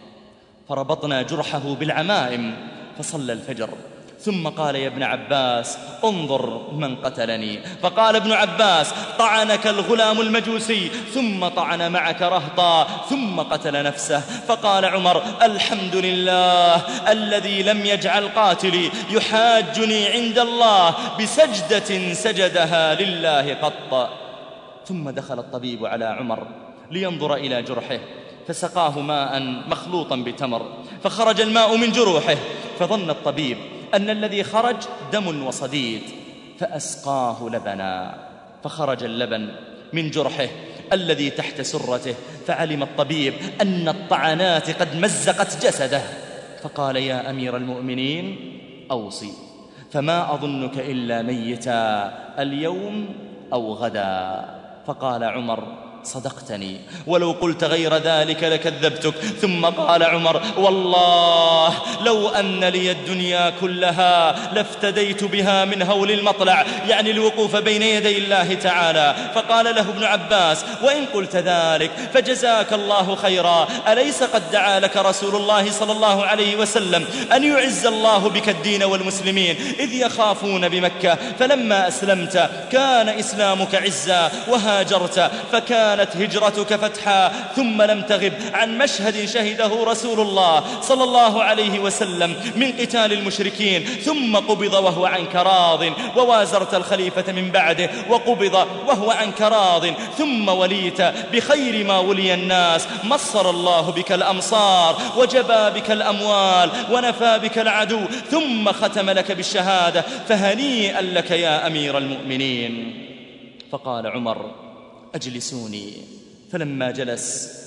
فربطنا جرحه بالعمائم فصلى الفجر. ثم قال: يا ابن عباس، انظر من قتلني. فقال ابن عباس: طعنك الغلام المجوسي، ثم طعن معك رهطا، ثم قتل نفسه. فقال عمر: الحمد لله الذي لم يجعل قاتلي يحاجني عند الله بسجدة سجدها لله قط. ثم دخل الطبيب على عمر لينظر إلى جرحه، فسقاه ماء مخلوطا بتمر، فخرج الماء من جروحه، فظن الطبيب أن الذي خرج دم وصديد، فأسقاه لبنا، فخرج اللبن من جرحه الذي تحت سرته، فعلم الطبيب أن الطعنات قد مزقت جسده، فقال: يا أمير المؤمنين، أوصي، فما أظنك إلا ميتا اليوم أو غدا. فقال عمر: صدقتني، ولو قلت غير ذلك لكذبتك. ثم قال عمر: والله لو أن لي الدنيا كلها لافتديت بها من هول المطلع، يعني الوقوف بين يدي الله تعالى. فقال له ابن عباس: وإن قلت ذلك فجزاك الله خيرا، أليس قد دعا لك رسول الله صلى الله عليه وسلم أن يعز الله بك الدين والمسلمين إذ يخافون بمكة، فلما أسلمت كان إسلامك عزا وهاجرت فكان كانت هجرتك فتحا، ثم لم تغب عن مشهد شهده رسول الله صلى الله عليه وسلم من قتال المشركين، ثم قبض وهو عنك راض، ووازرت الخليفة من بعده وقبض وهو عنك راض، ثم وليت بخير ما ولي الناس، مصر الله بك الأمصار وجبى بك الأموال ونفى بك العدو، ثم ختم لك بالشهادة، فهنيئا لك يا أمير المؤمنين. فقال عمر: أجلسوني. فلما جلس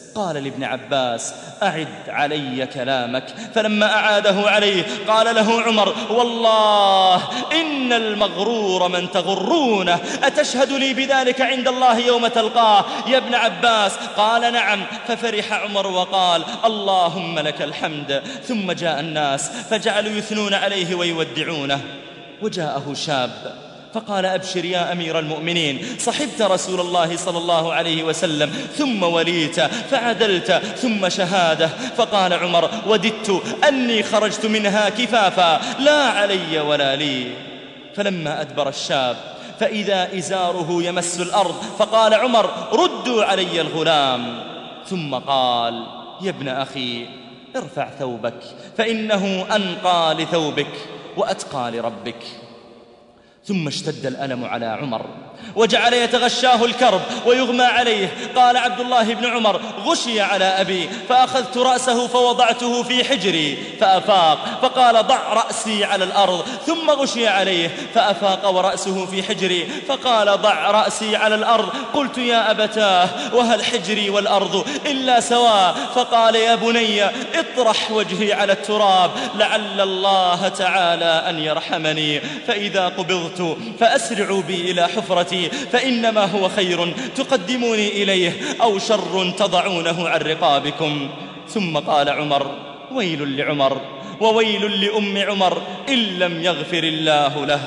قال لابن عباس: أعد علي كلامك. فلما أعاده عليه قال له عمر: والله إن المغرور من تغرونه، أتشهد لي بذلك عند الله يوم تلقاه يا ابن عباس؟ قال: نعم. ففرح عمر وقال: اللهم لك الحمد. ثم جاء الناس فجعلوا يثنون عليه ويودعونه، وجاءه شاب فقال: أبشر يا أمير المؤمنين، صحبت رسول الله صلى الله عليه وسلم ثم وليت فعدلت ثم شهادة. فقال عمر: وددت أني خرجت منها كفافا لا علي ولا لي. فلما أدبر الشاب فإذا إزاره يمس الأرض، فقال عمر: ردوا علي الغلام. ثم قال: يا ابن أخي ارفع ثوبك فإنه أنقى لثوبك وأتقى لربك. ثم اشتد الألم على عمر وجعل يتغشاه الكرب ويغمى عليه. قال عبد الله بن عمر: غشي على أبي فأخذت رأسه فوضعته في حجري فأفاق، فقال: ضع رأسي على الأرض. ثم غشي عليه فأفاق ورأسه في حجري فقال: ضع رأسي على الأرض. قلت: يا أبتاه، وهل حجري والأرض إلا سواء؟ فقال: يا بني اطرح وجهي على التراب لعل الله تعالى أن يرحمني، فإذا قبضت فأسرعوا بي إلى حفرتي، فإنما هو خير تقدموني إليه أو شر تضعونه عن رقابكم. ثم قال عمر: ويل لعمر وويل لأم عمر إن لم يغفر الله له.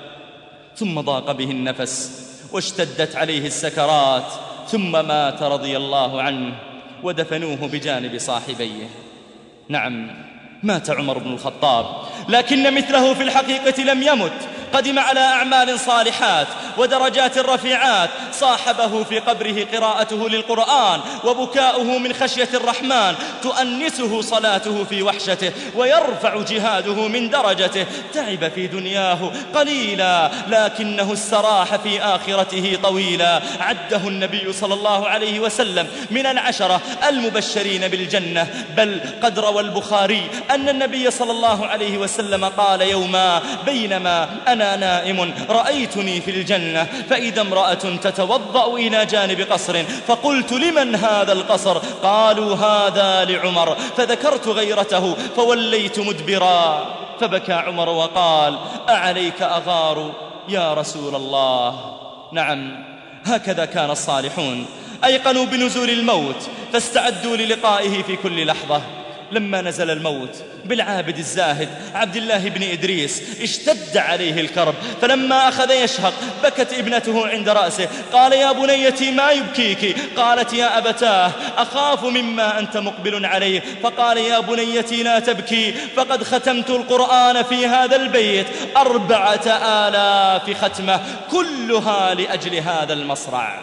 ثم ضاق به النفس واشتدت عليه السكرات، ثم مات رضي الله عنه ودفنوه بجانب صاحبيه. نعم، مات عمر بن الخطاب، لكن مثله في الحقيقة لم يمت، قدم على أعمال صالحات ودرجات رفيعات. صاحبه في قبره قراءته للقرآن وبكاؤه من خشية الرحمن، تؤنسه صلاته في وحشته ويرفع جهاده من درجته. تعب في دنياه قليلا لكنه استراح في آخرته طويلا. عده النبي صلى الله عليه وسلم من العشرة المبشرين بالجنة، بل قد روى البخاري أن النبي صلى الله عليه وسلم قال يوما: بينما أنا نائم رأيتني في الجنة فإذا امرأة تتوضأ إلى جانب قصر، فقلت: لمن هذا القصر؟ قالوا: هذا لعمر. فذكرت غيرته فوليت مدبرا، فبكى عمر وقال: أعليك أغار يا رسول الله. نعم، هكذا كان الصالحون، أيقنوا بنزول الموت فاستعدوا للقائه في كل لحظة. لما نزل الموت بالعابد الزاهد عبد الله بن إدريس اشتد عليه الكرب، فلما أخذ يشهق بكت ابنته عند رأسه. قال: يا بنيتي ما يبكيك؟ قالت: يا أبتاه، أخاف مما أنت مقبل عليه. فقال: يا بنيتي لا تبكي، فقد ختمت القرآن في هذا البيت أربعة آلاف ختمة كلها لأجل هذا المصرع.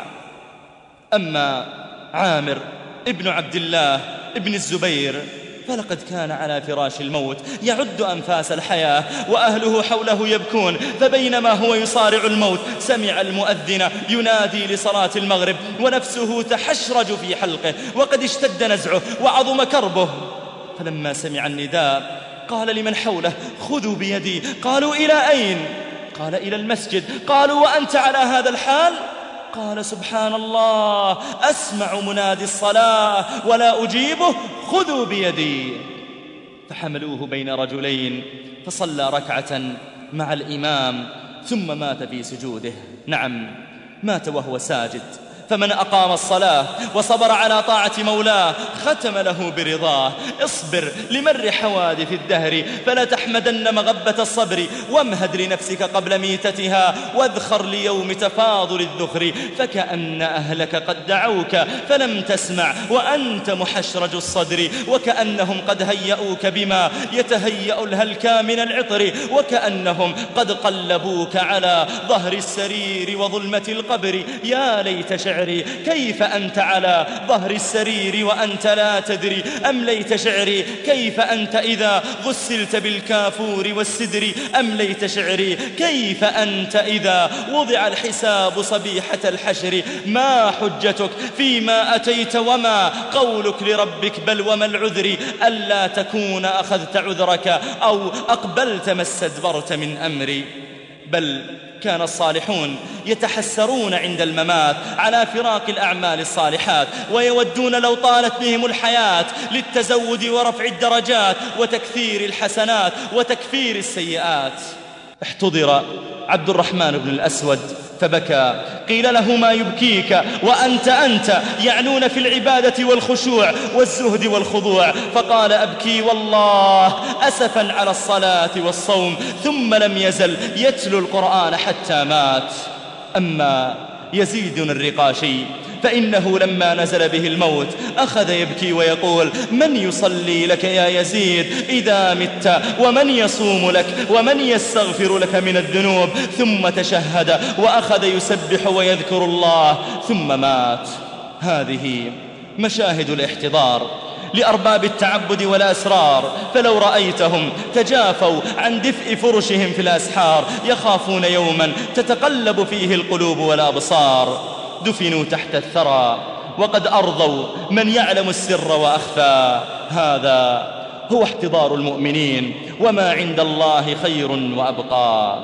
أما عامر ابن عبد الله ابن الزبير فلقد كان على فراش الموت يعد أنفاس الحياة وأهله حوله يبكون، فبينما هو يصارع الموت سمع المؤذن ينادي لصلاة المغرب ونفسه تحشرج في حلقه وقد اشتد نزعه وعظم كربه. فلما سمع النداء قال لمن حوله: خذوا بيدي. قالوا: إلى أين؟ قال: إلى المسجد. قالوا: وأنت على هذا الحال؟ قال: سبحان الله، أسمع منادي الصلاة ولا أجيبه، خذوا بيدي. فحملوه بين رجلين فصلى ركعة مع الإمام ثم مات في سجوده. نعم، مات وهو ساجد. فمن أقام الصلاة وصبر على طاعة مولاه ختم له برضاه. اصبر لمر حوادث الدهر فلا تحمدن مغبة الصبر، وامهد لنفسك قبل ميتتها واذخر ليوم تفاضل الذخر، فكأن أهلك قد دعوك فلم تسمع وأنت محشرج الصدر، وكأنهم قد هيئوك بما يتهيأ الهلكا من العطر، وكأنهم قد قلبوك على ظهر السرير وظلمة القبر. يا ليت شعري كيف أنت على ظهر السرير وأنت لا تدري، أم ليت شعري كيف أنت إذا غسلت بالكافور والسدر، أم ليت شعري كيف أنت إذا وضع الحساب صبيحة الحشر. ما حجتك فيما أتيت وما قولك لربك، بل وما العذر ألا تكون أخذت عذرك أو أقبلت ما استدبرت من أمري. بل كان الصالحون يتحسرون عند الممات على فراق الأعمال الصالحات، ويودون لو طالت بهم الحياة للتزود ورفع الدرجات وتكثير الحسنات وتكفير السيئات. احتضر عبد الرحمن بن الأسود فبكى. قيل له: ما يبكيك وأنت أنت، يعنون في العبادة والخشوع والزهد والخضوع. فقال: أبكي والله أسفا على الصلاة والصوم. ثم لم يزل يتلو القرآن حتى مات. أما يزيد الرقاشي فإنه لما نزل به الموت أخذ يبكي ويقول: من يصلي لك يا يزيد إذا مت، ومن يصوم لك، ومن يستغفر لك من الذنوب؟ ثم تشهد وأخذ يسبح ويذكر الله ثم مات. هذه مشاهد الاحتضار لأرباب التعبد والأسرار، فلو رأيتهم تجافوا عن دفء فرشهم في الأسحار، يخافون يوما تتقلب فيه القلوب والأبصار. دفنوا تحت الثرى وقد أرضوا من يعلم السر وأخفى. هذا هو احتضار المؤمنين، وما عند الله خير وأبقى.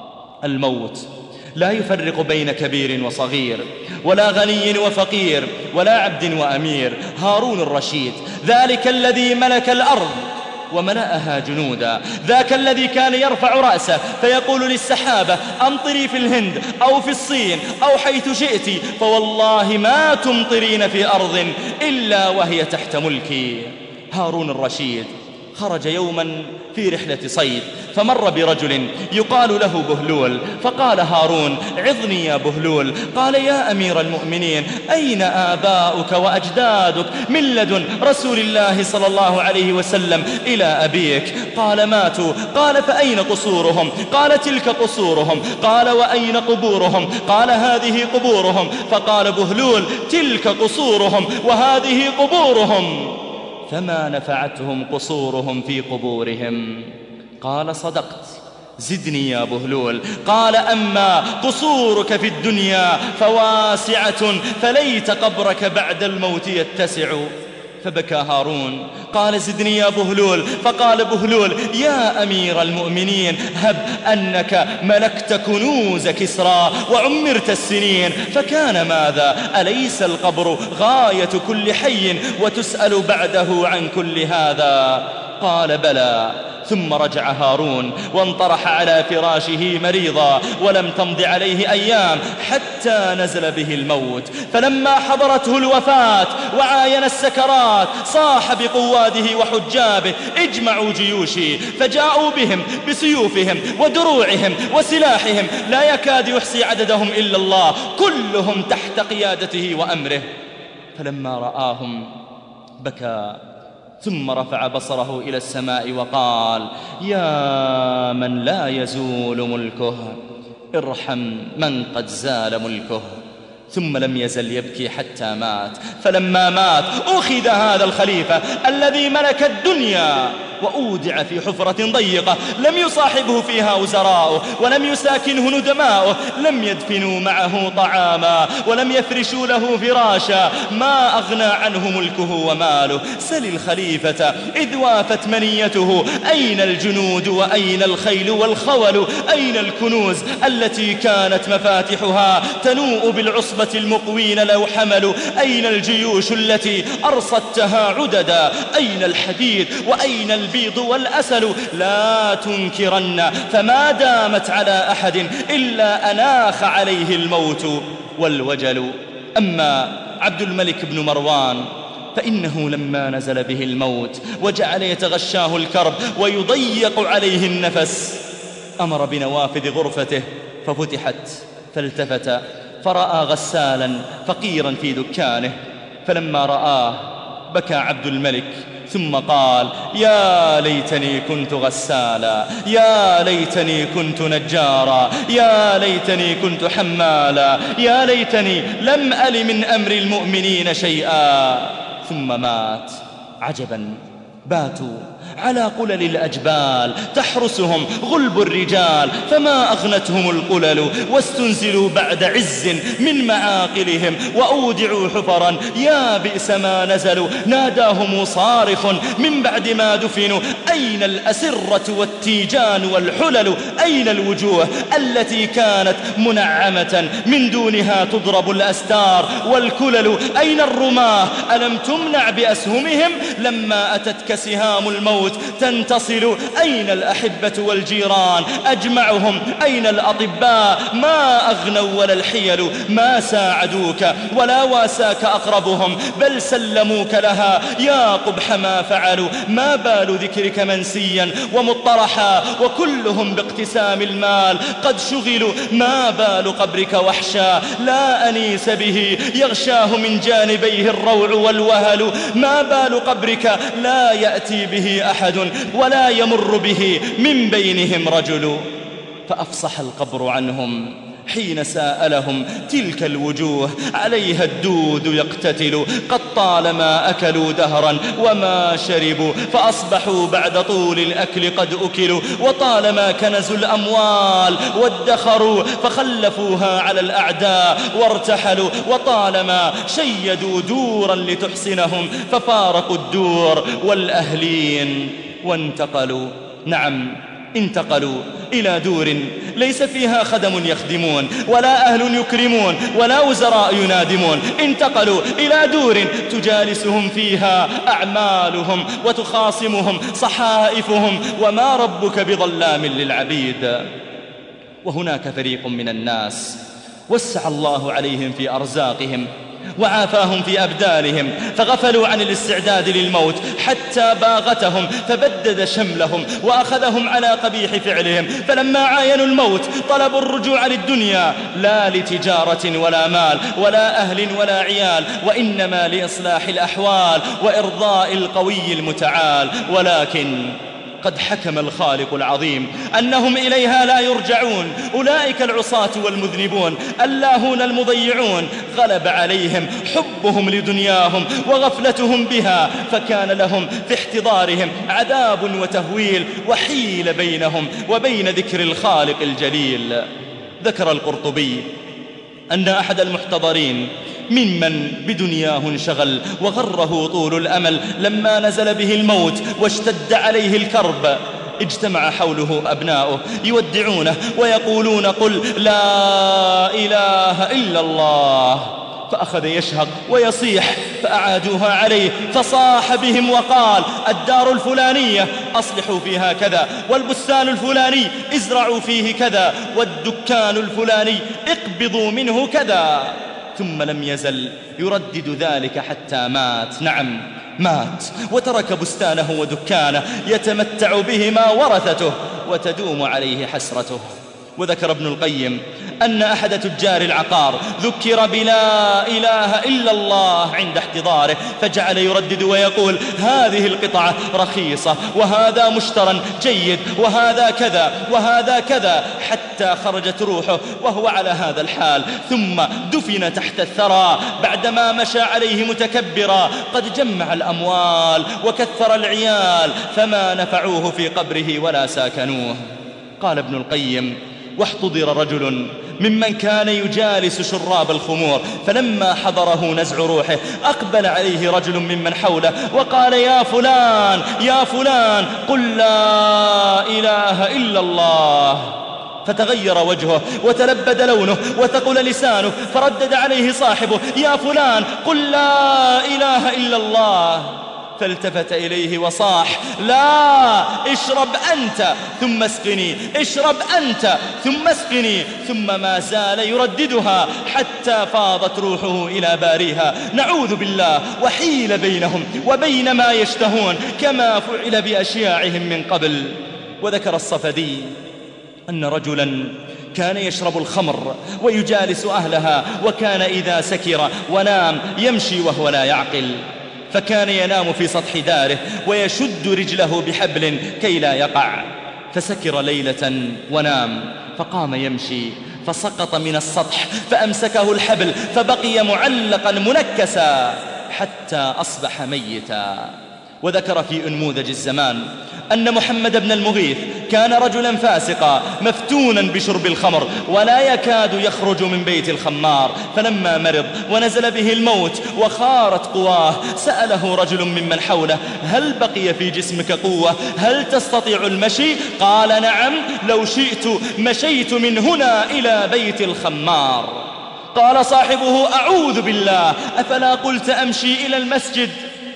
الموت لا يفرق بين كبير وصغير، ولا غني وفقير، ولا عبد وأمير. هارون الرشيد ذلك الذي ملك الأرض وملأها جنودا، ذاك الذي كان يرفع رأسه فيقول للسحابة: أمطري في الهند أو في الصين أو حيث شئت، فوالله ما تمطرين في أرض إلا وهي تحت ملكي. هارون الرشيد خرج يوما في رحلة صيد، فمر برجل يقال له بهلول، فقال هارون: عظني يا بهلول. قال: يا أمير المؤمنين، أين آباؤك وأجدادك من لدن رسول الله صلى الله عليه وسلم إلى أبيك؟ قال: ماتوا. قال: فأين قصورهم؟ قال: تلك قصورهم. قال: وأين قبورهم؟ قال: هذه قبورهم. فقال بهلول: تلك قصورهم وهذه قبورهم. فما نفعتهم قصورهم في قبورهم. قال: صدقت، زدني يا بهلول. قال: أما قصورك في الدنيا فواسعة، فليت قبرك بعد الموت يتسع. فبكى هارون. قال: زدني يا بهلول. فقال بهلول: يا أمير المؤمنين، هب أنك ملكت كنوز كسرى وعمرت السنين، فكان ماذا؟ أليس القبر غاية كل حي وتسأل بعده عن كل هذا؟ قال: بلى. ثم رجع هارون وانطرح على فراشه مريضا، ولم تمض عليه أيام حتى نزل به الموت. فلما حضرته الوفاة وعاين السكرات صاح بقواده وحجابه: اجمعوا جيوشي. فجاءوا بهم بسيوفهم ودروعهم وسلاحهم، لا يكاد يحصي عددهم إلا الله، كلهم تحت قيادته وأمره. فلما رآهم بكى، ثم رفع بصره إلى السماء وقال: يا من لا يزول ملكه، ارحم من قد زال ملكه. ثم لم يزل يبكي حتى مات. فلما مات أخذ هذا الخليفة الذي ملك الدنيا وأودع في حفرة ضيقة، لم يصاحبه فيها وزراؤه، ولم يساكنه ندماؤه، لم يدفنوا معه طعاما، ولم يفرشوا له فراشا. ما أغنى عنه ملكه وماله. سل الخليفة إذ وافت منيته: أين الجنود وأين الخيل والخول؟ أين الكنوز التي كانت مفاتحها تنوء بالعصبة المقوين لو حملوا؟ أين الجيوش التي أرصدتها عددا؟ أين الحديد وأين البيض والأسل؟ لا تنكرن، فما دامت على أحد إلا أناخ عليه الموت والوجل. أما عبد الملك بن مروان فإنه لما نزل به الموت وجعل يتغشاه الكرب ويضيق عليه النفس، أمر بنوافذ غرفته ففتحت، فالتفت فرأى غسالا فقيرا في دكانه. فلما رآه بكى عبد الملك، ثم قال: يا ليتني كنت غسالا، يا ليتني كنت نجارا، يا ليتني كنت حمالا، يا ليتني لم أل من أمر المؤمنين شيئا. ثم مات. عجبا، باتوا على قلل الأجبال تحرسهم غلب الرجال، فما أغنتهم القلل واستنزلوا بعد عز من معاقلهم، وأودعوا حفرا يا بئس ما نزلوا. ناداهم صارخ من بعد ما دفنوا أين الأسرة والتيجان والحلل، أين الوجوه التي كانت منعمة من دونها تضرب الأستار والكلل، أين الرماه ألم تمنع بأسهمهم لما أتتك سهام الموت تنتصل، أين الأحبة والجيران أجمعهم، أين الأطباء ما أغنوا ولا الحيل ما ساعدوك، ولا واساك أقربهم بل سلموك لها يا قبح ما فعلوا. ما بال ذكرك منسيا ومطرحا وكلهم باقتسام المال قد شغلوا، ما بال قبرك وحشا لا أنيس به يغشاه من جانبيه الروع والوهل، ما بال قبرك لا يأتي به أحد ولا يمر به من بينهم رجل. فأفصح القبر عنهم حين سألهم تلك الوجوه عليها الدود يقتتل، قد طالما أكلوا دهرا وما شربوا فأصبحوا بعد طول الأكل قد أكلوا، وطالما كنزوا الأموال وادخروا فخلفوها على الأعداء وارتحلوا، وطالما شيدوا دورا لتحسنهم ففارقوا الدور والأهلين وانتقلوا. نعم انتقلوا إلى دور ليس فيها خدم يخدمون ولا أهل يكرمون ولا وزراء ينادمون، انتقلوا إلى دور تجالسهم فيها أعمالهم وتخاصمهم صحائفهم، وما ربك بظلام للعبيد. وهناك فريق من الناس وسع الله عليهم في أرزاقهم وعافاهم في أبدانهم، فغفلوا عن الاستعداد للموت حتى باغتهم فبدد شملهم وأخذهم على قبيح فعلهم، فلما عاينوا الموت طلبوا الرجوع للدنيا لا لتجارة ولا مال ولا أهل ولا عيال، وإنما لإصلاح الأحوال وإرضاء القوي المتعال. ولكن قد حكم الخالق العظيم أنهم إليها لا يرجعون، أولئك العصاة والمذنبون اللاهون المضيعون غلب عليهم حبهم لدنياهم وغفلتهم بها، فكان لهم في احتضارهم عذاب وتهويل، وحيل بينهم وبين ذكر الخالق الجليل. ذكر القرطبي أن أحد المحتضرين ممن بدنياه انشغل وغره طول الأمل لما نزل به الموت واشتد عليه الكرب اجتمع حوله أبناؤه يودعونه ويقولون قل لا إله إلا الله، فأخذ يشهق ويصيح فأعادوها عليه فصاح بهم وقال الدار الفلانية أصلحوا فيها كذا، والبستان الفلاني ازرعوا فيه كذا، والدكان الفلاني اقبضوا منه كذا. ثم لم يزل يردد ذلك حتى مات. نعم مات وترك بستانه ودكانه يتمتع بهما ورثته وتدوم عليه حسرته. وذكر ابن القيم أن أحد تجار العقار ذكر بلا إله إلا الله عند احتضاره فجعل يردد ويقول هذه القطعة رخيصة وهذا مشترى جيد وهذا كذا وهذا كذا، حتى خرجت روحه وهو على هذا الحال، ثم دفن تحت الثرى بعدما مشى عليه متكبرا قد جمع الأموال وكثر العيال فما نفعوه في قبره ولا ساكنوه. قال ابن القيم واحتضر رجل ممن كان يجالس شراب الخمور، فلما حضره نزع روحه أقبل عليه رجل ممن حوله وقال يا فلان يا فلان قل لا إله إلا الله، فتغير وجهه وتلبد لونه وثقل لسانه، فردد عليه صاحبه يا فلان قل لا إله إلا الله، فالتفت إليه وصاح لا اشرب أنت ثم اسقني، اشرب أنت ثم اسقني، ثم ما زال يرددها حتى فاضت روحه إلى باريها. نعوذ بالله، وحيل بينهم وبين ما يشتهون كما فعل بأشياعهم من قبل. وذكر الصفدي أن رجلا كان يشرب الخمر ويجالس أهلها، وكان إذا سكر ونام يمشي وهو لا يعقل، فكان ينام في سطح داره ويشد رجله بحبل كي لا يقع، فسكر ليلة ونام فقام يمشي فسقط من السطح فأمسكه الحبل فبقي معلقا منكسا حتى أصبح ميتا. وذكر في أنموذج الزمان أن محمد بن المغيث كان رجلا فاسقا مفتونا بشرب الخمر ولا يكاد يخرج من بيت الخمار، فلما مرض ونزل به الموت وخارت قواه سأله رجل ممن حوله: هل بقي في جسمك قوة؟ هل تستطيع المشي؟ قال: نعم، لو شئت مشيت من هنا إلى بيت الخمار. قال صاحبه: أعوذ بالله، أفلا قلت أمشي إلى المسجد؟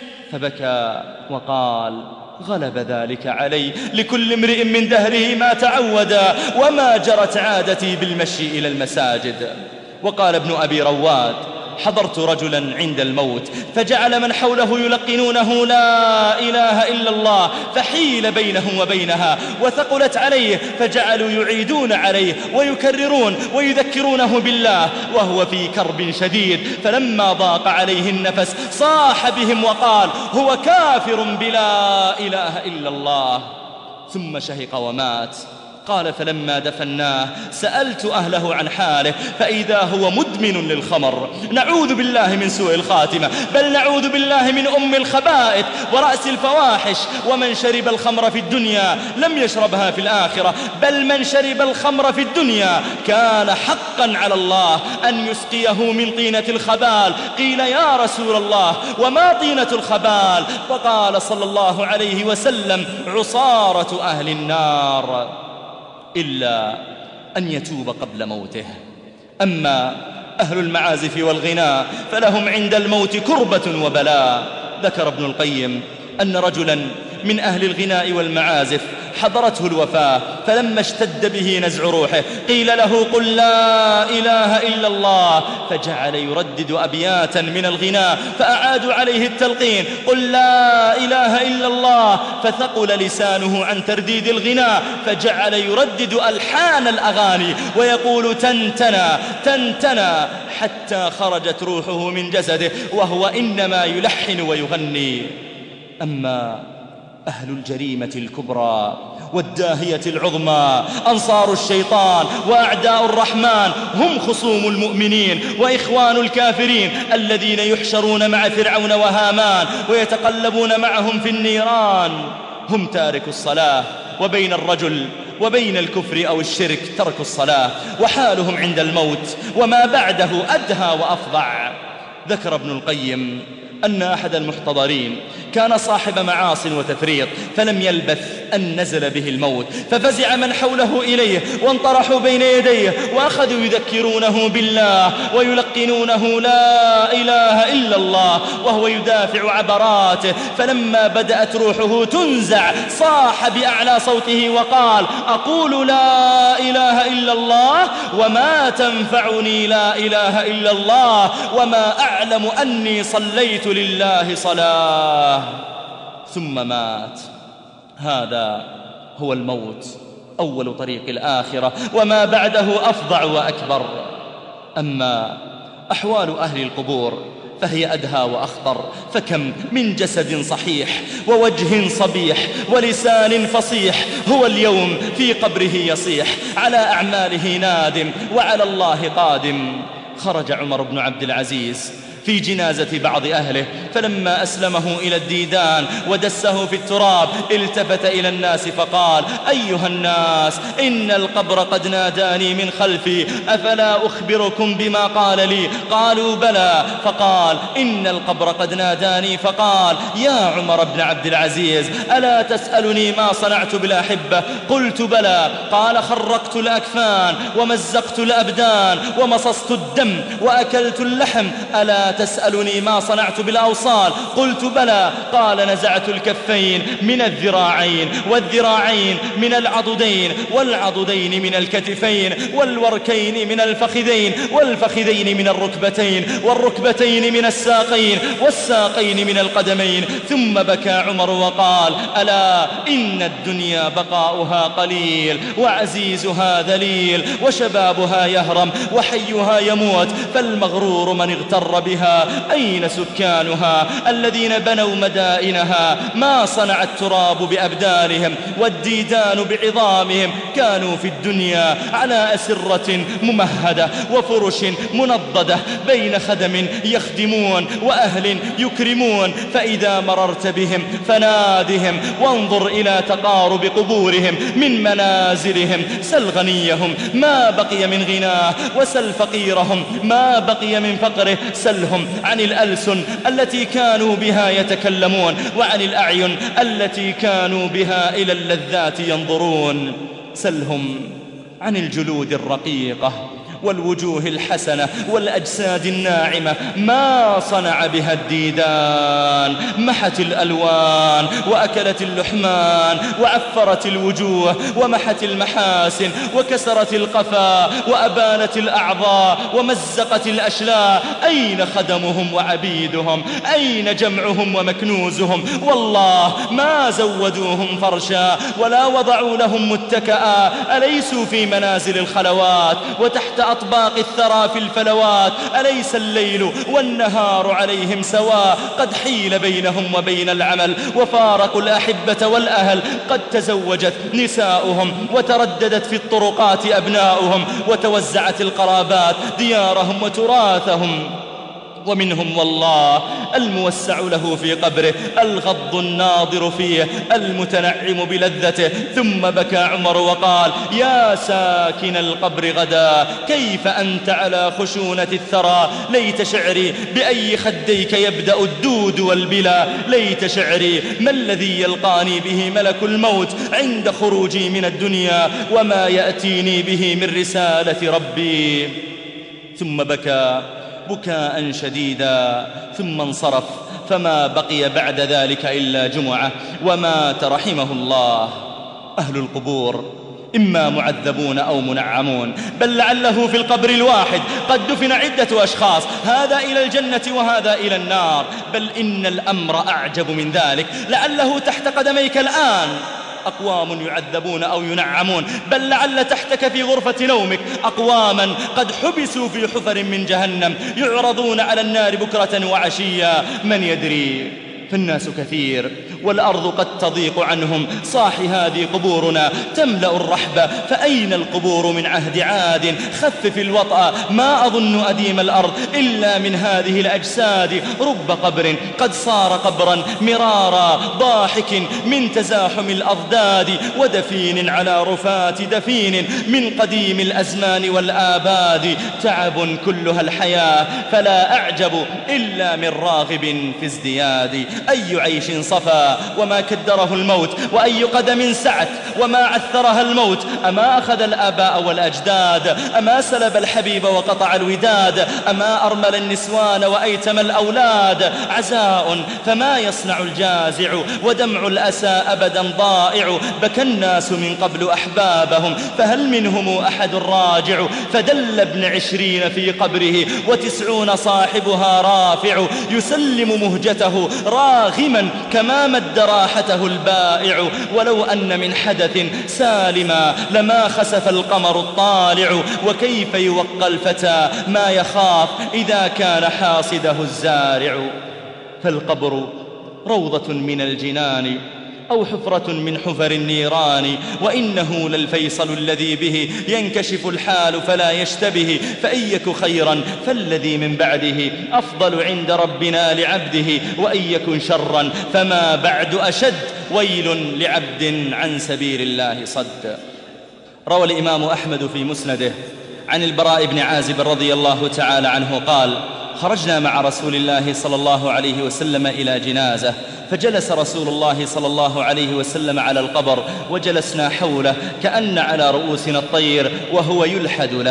فبكى وقال: غلب ذلك علي، لكل امرئ من دهره ما تعود، وما جرت عادتي بالمشي إلى المساجد. وقال ابن أبي رواد: حضرت رجلا عند الموت فجعل من حوله يلقنونه لا إله إلا الله، فحيل بينه وبينها وثقلت عليه، فجعلوا يعيدون عليه ويكررون ويذكرونه بالله وهو في كرب شديد، فلما ضاق عليه النفس صاح بهم وقال: هو كافر بلا إله إلا الله، ثم شهق ومات. قال: فلما دفناه سألت أهله عن حاله فإذا هو مدمن للخمر. نعوذ بالله من سوء الخاتمة، بل نعوذ بالله من أم الخبائث ورأس الفواحش. ومن شرب الخمر في الدنيا لم يشربها في الآخرة، بل من شرب الخمر في الدنيا كان حقا على الله أن يسقيه من طينة الخبال. قيل: يا رسول الله، وما طينة الخبال؟ فقال صلى الله عليه وسلم: عصارة أهل النار، إلا أن يتوب قبل موته. أما أهل المعازف والغناء فلهم عند الموت كربة وبلاء. ذكر ابن القيم أن رجلا من أهل الغناء والمعازف حضرته الوفاة، فلما اشتد به نزع روحه قيل له: قل لا إله إلا الله، فجعل يردد أبياتا من الغناء، فأعادوا عليه التلقين: قل لا إله إلا الله، فثقل لسانه عن ترديد الغناء، فجعل يردد ألحان الأغاني ويقول: تنتنا تنتنا، حتى خرجت روحه من جسده وهو إنما يلحن ويغني. أما أهل الجريمة الكبرى والداهية العظمى أنصار الشيطان وأعداء الرحمن هم خصوم المؤمنين وإخوان الكافرين الذين يحشرون مع فرعون وهامان ويتقلبون معهم في النيران. هم تارك الصلاة، وبين الرجل وبين الكفر أو الشرك ترك الصلاة، وحالهم عند الموت وما بعده أدهى وأفظع. ذكر ابن القيم أن أحد المحتضرين كان صاحب معاص وتفريط، فلم يلبث أن نزل به الموت، ففزع من حوله إليه وانطرحوا بين يديه وأخذوا يذكرونه بالله ويلقنونه لا إله إلا الله وهو يدافع عبراته. فلما بدأت روحه تنزع صاح بأعلى صوته وقال: أقول لا إله إلا الله وما تنفعني لا إله إلا الله، وما أعلم أني صليت لله صلاة. ثم مات. هذا هو الموت، أول طريق الآخرة، وما بعده أفظع وأكبر. أما أحوال أهل القبور فهي أدهى وأخطر، فكم من جسد صحيح ووجه صبيح ولسان فصيح هو اليوم في قبره يصيح، على أعماله نادم وعلى الله قادم. خرج عمر بن عبد العزيز في جنازة بعض أهله، فلما أسلمه إلى الديدان ودسه في التراب التفت إلى الناس فقال: أيها الناس، إن القبر قد ناداني من خلفي، أفلا أخبركم بما قال لي؟ قالوا: بلى. فقال: إن القبر قد ناداني فقال: يا عمر بن عبد العزيز، ألا تسألني ما صنعت بالأحبة؟ قلت: بلى. قال: خرقت الأكفان ومزقت الأبدان ومصصت الدم وأكلت اللحم، ألا تسألني ما صنعت بالأوصال؟ قلت: بلى. قال: نزعت الكفين من الذراعين والذراعين من العضدين والعضدين من الكتفين والوركين من الفخذين والفخذين من الركبتين والركبتين من الساقين والساقين من القدمين. ثم بكى عمر وقال: ألا إن الدنيا بقاؤها قليل وعزيزها ذليل وشبابها يهرم وحيها يموت، فالمغرور من اغتر بها أهلها؟ أين سكانها الذين بنوا مدائنها؟ ما صنع التراب بأبدانهم والديدان بعظامهم؟ كانوا في الدنيا على أسرة ممهدة وفرش منضدة بين خدم يخدمون وأهل يكرمون، فإذا مررت بهم فنادهم وانظر إلى تقارب قبورهم من منازلهم. سل غنيهم ما بقي من غناه، وسل فقيرهم ما بقي من فقره. سلهم عن الألسن التي كانوا بها يتكلمون، وعن الأعين التي كانوا بها إلى اللذات ينظرون. سلهم عن الجلود الرقيقة والوجوه الحسنة والأجساد الناعمة ما صنع بها الديدان. محت الألوان وأكلت اللحمان وعفرت الوجوه ومحت المحاسن وكسرت القفا وأبانت الأعضاء ومزقت الأشلاء. أين خدمهم وعبيدهم؟ أين جمعهم ومكنوزهم؟ والله ما زودوهم فرشا ولا وضعوا لهم متكئا. أليسوا في منازل الخلوات وتحت أطباق الثرى في الفلوات؟ أليس الليل والنهار عليهم سواء؟ قد حيل بينهم وبين العمل وفارقوا الأحبة والأهل. قد تزوجت نساؤهم وترددت في الطرقات أبناؤهم، وتوزعت القرابات ديارهم وتراثهم. ومنهم والله الموسع له في قبره، الغض الناظر فيه، المتنعم بلذته. ثم بكى عمر وقال: يا ساكن القبر غدا، كيف أنت على خشونة الثرى؟ ليت شعري بأي خديك يبدأ الدود والبلا. ليت شعري ما الذي يلقاني به ملك الموت عند خروجي من الدنيا، وما يأتيني به من رسالة ربي. ثم بكى بكاء شديدا ثم انصرف، فما بقي بعد ذلك إلا جمعة ومات رحمه الله. أهل القبور إما معذبون أو منعمون، بل لعله في القبر الواحد قد دفن عدة أشخاص، هذا إلى الجنة وهذا إلى النار. بل إن الأمر أعجب من ذلك، لعله تحت قدميك الآن أقوام يعذبون أو ينعمون، بل لعل تحتك في غرفة نومك أقواما قد حبسوا في حفر من جهنم يعرضون على النار بكرة وعشيا. من يدري؟ فالناس كثير والأرض قد تضيق عنهم. صاح هذه قبورنا تملأ الرحبة، فأين القبور من عهد عاد؟ خفف الوطأ، ما أظن أديم الأرض إلا من هذه الأجساد. رب قبر قد صار قبرا مرارا، ضاحك من تزاحم الأضداد، ودفين على رفات دفين من قديم الأزمان والآباد. تعب كلها الحياة، فلا أعجب إلا من راغب في ازدياد. أي عيش صفا وما كدره الموت، وأي قدم سعت وما عثرها الموت. أما أخذ الآباء والأجداد، أما سلب الحبيب وقطع الوداد، أما أرمل النسوان وأيتم الأولاد. عزاء فما يصنع الجازع، ودمع الأسى أبدا ضائع. بكى الناس من قبل أحبابهم، فهل منهم أحد راجع؟ فدل ابن عشرين في قبره، وتسعون صاحبها رافع. يسلم مهجته راغما كما مد راحته البائع. ولو أن من حدث سالما لما خسف القمر الطالع. وكيف يوقى الفتى ما يخاف إذا كان حاصده الزارع؟ فالقبر روضة من الجنان أو حفرة من حفر النيران، وإنه للفيصل الذي به ينكشف الحال فلا يشتبه. فإن يك خيرا فالذي من بعده أفضل عند ربنا لعبده، وإن يكن شرا فما بعد أشد. ويل لعبد عن سبيل الله صد. روى الإمام أحمد في مسنده عن البراء بن عازب رضي الله تعالى عنه قال: خرجنا مع رسول الله صلى الله عليه وسلم إلى جنازة، فجلس رسول الله صلى الله عليه وسلم على القبر، وجلسنا حوله كأن على رؤوسنا الطير، وهو يلحد له،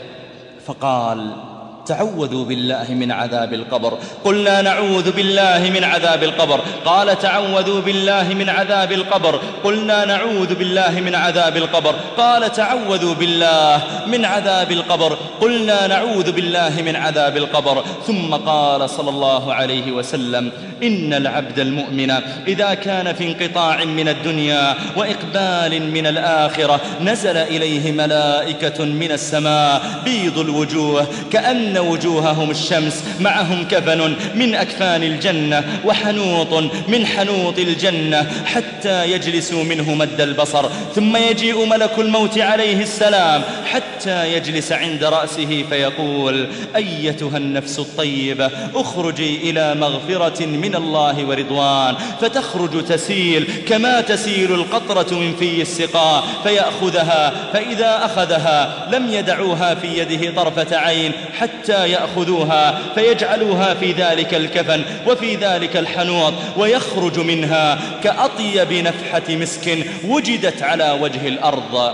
فقال: تعوذوا بالله من عذاب القبر. قلنا: نعوذ بالله من عذاب القبر. قال: تعوذوا بالله من عذاب القبر. قلنا: نعوذ بالله من عذاب القبر. قال: تعوذوا بالله من عذاب القبر. قلنا: نعوذ بالله من عذاب القبر. ثم قال صلى الله عليه وسلم: إن العبد المؤمن إذا كان في انقطاع من الدنيا وإقبال من الآخرة، نزل إليه ملائكة من السماء بيض الوجوه كأن كأن وجوههم الشمس، معهم كفن من أكفان الجنة وحنوط من حنوط الجنة، حتى يجلسوا منه مد البصر، ثم يجيء ملك الموت عليه السلام حتى يجلس عند رأسه فيقول: أيتها النفس الطيبة اخرجي إلى مغفرة من الله ورضوان، فتخرج تسيل كما تسيل القطرة من في السقاء، فيأخذها، فإذا أخذها لم يدعوها في يده طرفة عين حتى يأخذوها فيجعلوها في ذلك الكفن وفي ذلك الحنوط، ويخرج منها كأطيب نفحة مسك وجدت على وجه الأرض،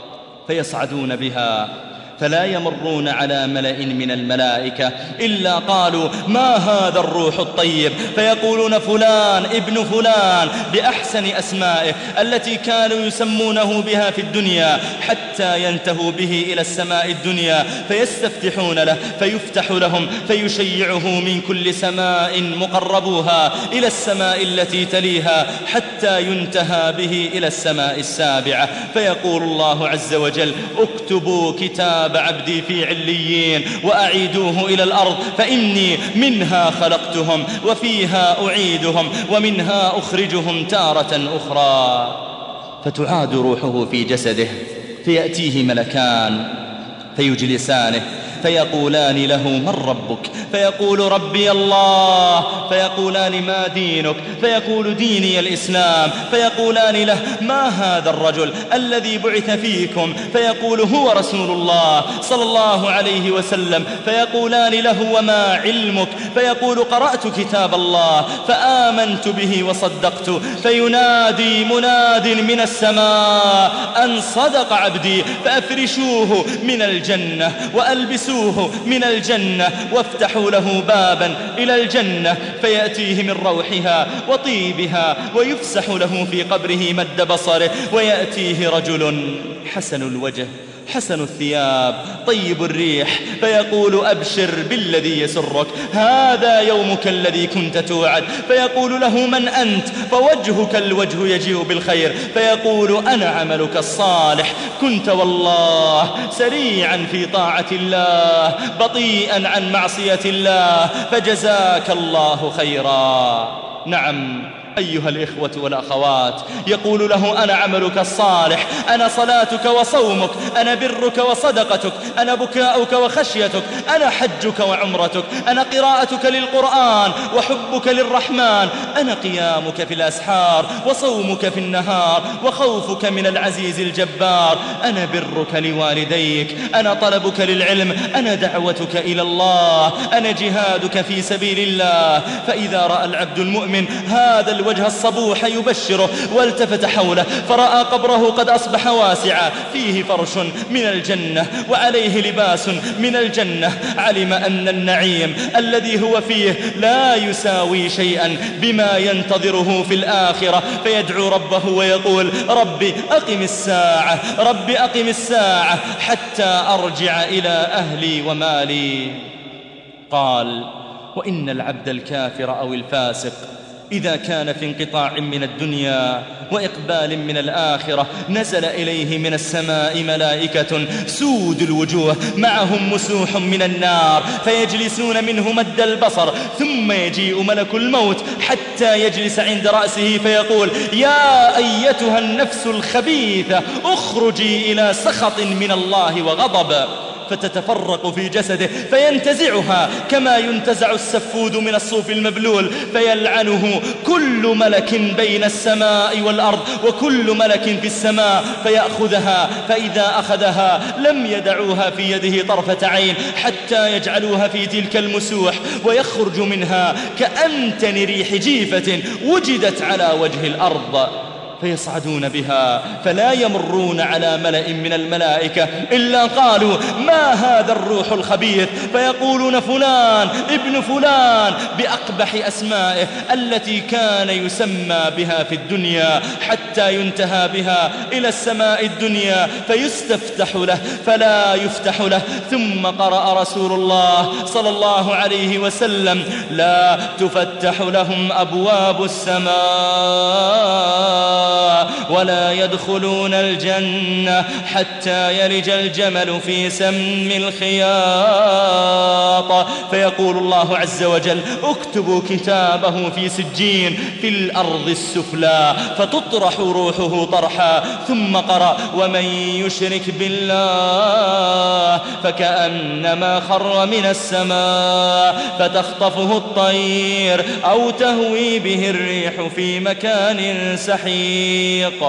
فيصعدون بها فلا يمرون على ملأ من الملائكة إلا قالوا: ما هذا الروح الطيب؟ فيقولون: فلان ابن فلان، بأحسن أسمائه التي كانوا يسمونه بها في الدنيا، حتى ينتهوا به إلى السماء الدنيا فيستفتحون له فيفتح لهم، فيشيعه من كل سماء مقربوها إلى السماء التي تليها، حتى ينتهى به إلى السماء السابعة، فيقول الله عز وجل: اكتبوا كتاب عبدي في عليين وأعيدوه إلى الأرض، فإني منها خلقتهم وفيها أعيدهم ومنها أخرجهم تارة أخرى. فتعاد روحه في جسده، فيأتيه ملكان فيجلسانه فيقولان له: من ربك؟ فيقول: ربي الله. فيقولان: ما دينك؟ فيقول: ديني الإسلام. فيقولان له: ما هذا الرجل الذي بعث فيكم؟ فيقول: هو رسول الله صلى الله عليه وسلم. فيقولان له: وما علمك؟ فيقول: قرأت كتاب الله فآمنت به وصدقت. فينادي مناد من السماء أن صدق عبدي، فأفرشوه من الجنة وألبسوه من الجنة وافتحوا له بابا إلى الجنة، فيأتيه من روحها وطيبها، ويفسح له في قبره مد بصره، ويأتيه رجل حسن الوجه حسن الثياب طيب الريح، فيقول: أبشر بالذي يسرك، هذا يومك الذي كنت توعد. فيقول له: من أنت؟ فوجهك الوجه يجيء بالخير. فيقول: أنا عملك الصالح، كنت والله سريعا في طاعة الله بطيئا عن معصية الله، فجزاك الله خيرا. نعم أيها الإخوة والأخوات، يقول له: أنا عملك الصالح، أنا صلاتك وصومك، أنا برك وصدقتك، أنا بكاؤك وخشيتك، أنا حجك وعمرتك، أنا قراءتك للقرآن وحبك للرحمن، أنا قيامك في الأسحار وصومك في النهار وخوفك من العزيز الجبار، أنا برك لوالديك، أنا طلبك للعلم، أنا دعوتك إلى الله، أنا جهادك في سبيل الله. فإذا رأى العبد المؤمن هذا الوجه الصبوح يبشره، والتفت حوله فرأى قبره قد أصبح واسعا، فيه فرش من الجنة وعليه لباس من الجنة، علم أن النعيم الذي هو فيه لا يساوي شيئا بما ينتظره في الآخرة، فيدعو ربه ويقول: ربي أقم الساعة، ربي أقم الساعة حتى أرجع إلى أهلي ومالي. قال: وإن العبد الكافر أو الفاسق إذا كان في انقطاع من الدنيا وإقبال من الآخرة، نزل إليه من السماء ملائكة سود الوجوه معهم مسوح من النار، فيجلسون منه مد البصر، ثم يجيء ملك الموت حتى يجلس عند رأسه فيقول: يا أيتها النفس الخبيثة اخرجي إلى سخط من الله وغضب، فتتفرق في جسده فينتزعها كما ينتزع السفود من الصوف المبلول، فيلعنه كل ملك بين السماء والأرض وكل ملك في السماء، فيأخذها، فإذا أخذها لم يدعوها في يده طرفة عين حتى يجعلوها في تلك المسوح، ويخرج منها كأنتن ريح جيفة وجدت على وجه الأرض، فيصعدون بها فلا يمرون على ملأ من الملائكة إلا قالوا: ما هذا الروح الخبيث؟ فيقولون: فلان ابن فلان، بأقبح أسمائه التي كان يسمى بها في الدنيا، حتى ينتهى بها إلى السماء الدنيا فيستفتح له فلا يفتح له. ثم قرأ رسول الله صلى الله عليه وسلم: لا تفتح لهم أبواب السماء ولا يدخلون الجنة حتى يلج الجمل في سم الخياط. فيقول الله عز وجل: اكتبوا كتابه في سجين في الأرض السفلى، فتطرح روحه طرحا. ثم قرأ: ومن يشرك بالله فكأنما خر من السماء فتخطفه الطير أو تهوي به الريح في مكان سحيق.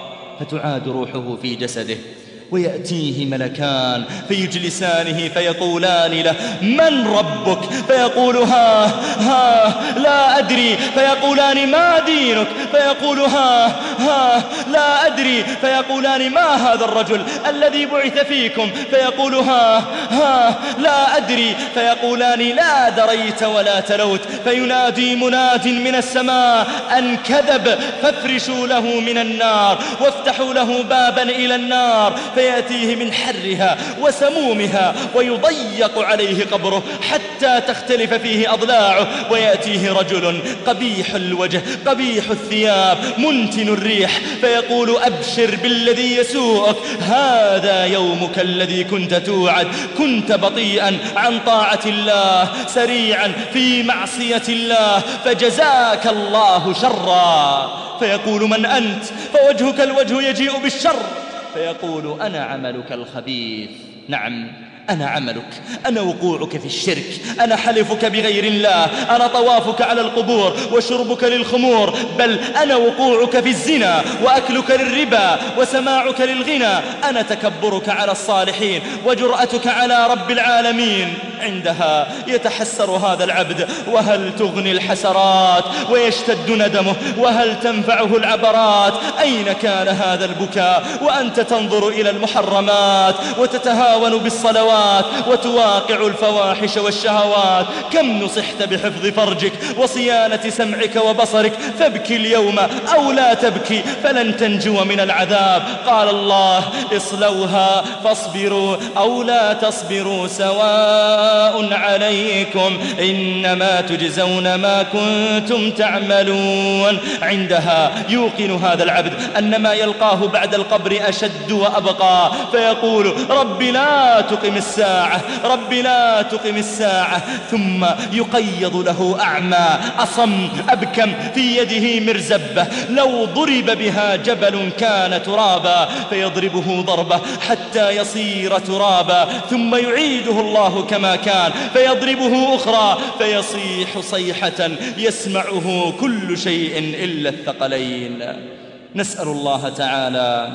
فتعاد روحه في جسده ويأتيه ملكان فيجلسانه فيقولان له: من ربك؟ فيقول: ها ها لا أدري. فيقولان: ما دينك؟ فيقول: ها ها لا أدري. فيقولان: ما هذا الرجل الذي بعث فيكم؟ فيقول: ها ها لا أدري. فيقولان: لا دريت ولا تلوت. فينادي مناد من السماء أن كذب، فافرشوا له من النار وافتحوا له بابا إلى النار، فيأتيه من حرها وسمومها ويضيق عليه قبره حتى تختلف فيه أضلاعه. ويأتيه رجل قبيح الوجه قبيح الثياب منتن الريح، فيقول: أبشر بالذي يسوءك، هذا يومك الذي كنت توعد. كنت بطيئا عن طاعة الله، سريعا في معصية الله، فجزاك الله شرا. فيقول: من أنت؟ فوجهك الوجه يجيء بالشر. فيقول: أنا عملك الخبيث. نعم، أنا عملك، أنا وقوعك في الشرك، أنا حلفك بغير الله، أنا طوافك على القبور وشربك للخمور، بل أنا وقوعك في الزنا وأكلك للربا وسماعك للغنى، أنا تكبرك على الصالحين وجرأتك على رب العالمين. عندها يتحسر هذا العبد، وهل تغني الحسرات ويشتد ندمه، وهل تنفعه العبرات؟ أين كان هذا البكاء وأنت تنظر إلى المحرمات وتتهاون بالصلوات وتواقع الفواحش والشهوات؟ كم نصحت بحفظ فرجك وصيانة سمعك وبصرك، فابكي اليوم أو لا تبكي فلن تنجو من العذاب. قال الله: اصلوها فاصبروا أو لا تصبروا سواء عليكم إنما تجزون ما كنتم تعملون. عندها يوقن هذا العبد أن ما يلقاه بعد القبر أشد وأبقى، فيقول: رب لا تقم الساعة، رب لا تقم الساعة. ثم يقيض له أعمى أصم أبكم في يده مرزبة، لو ضرب بها جبل كان ترابا، فيضربه ضربة حتى يصير ترابا، ثم يعيده الله كما كان فيضربه أخرى فيصيح صيحة يسمعه كل شيء إلا الثقلين. نسأل الله تعالى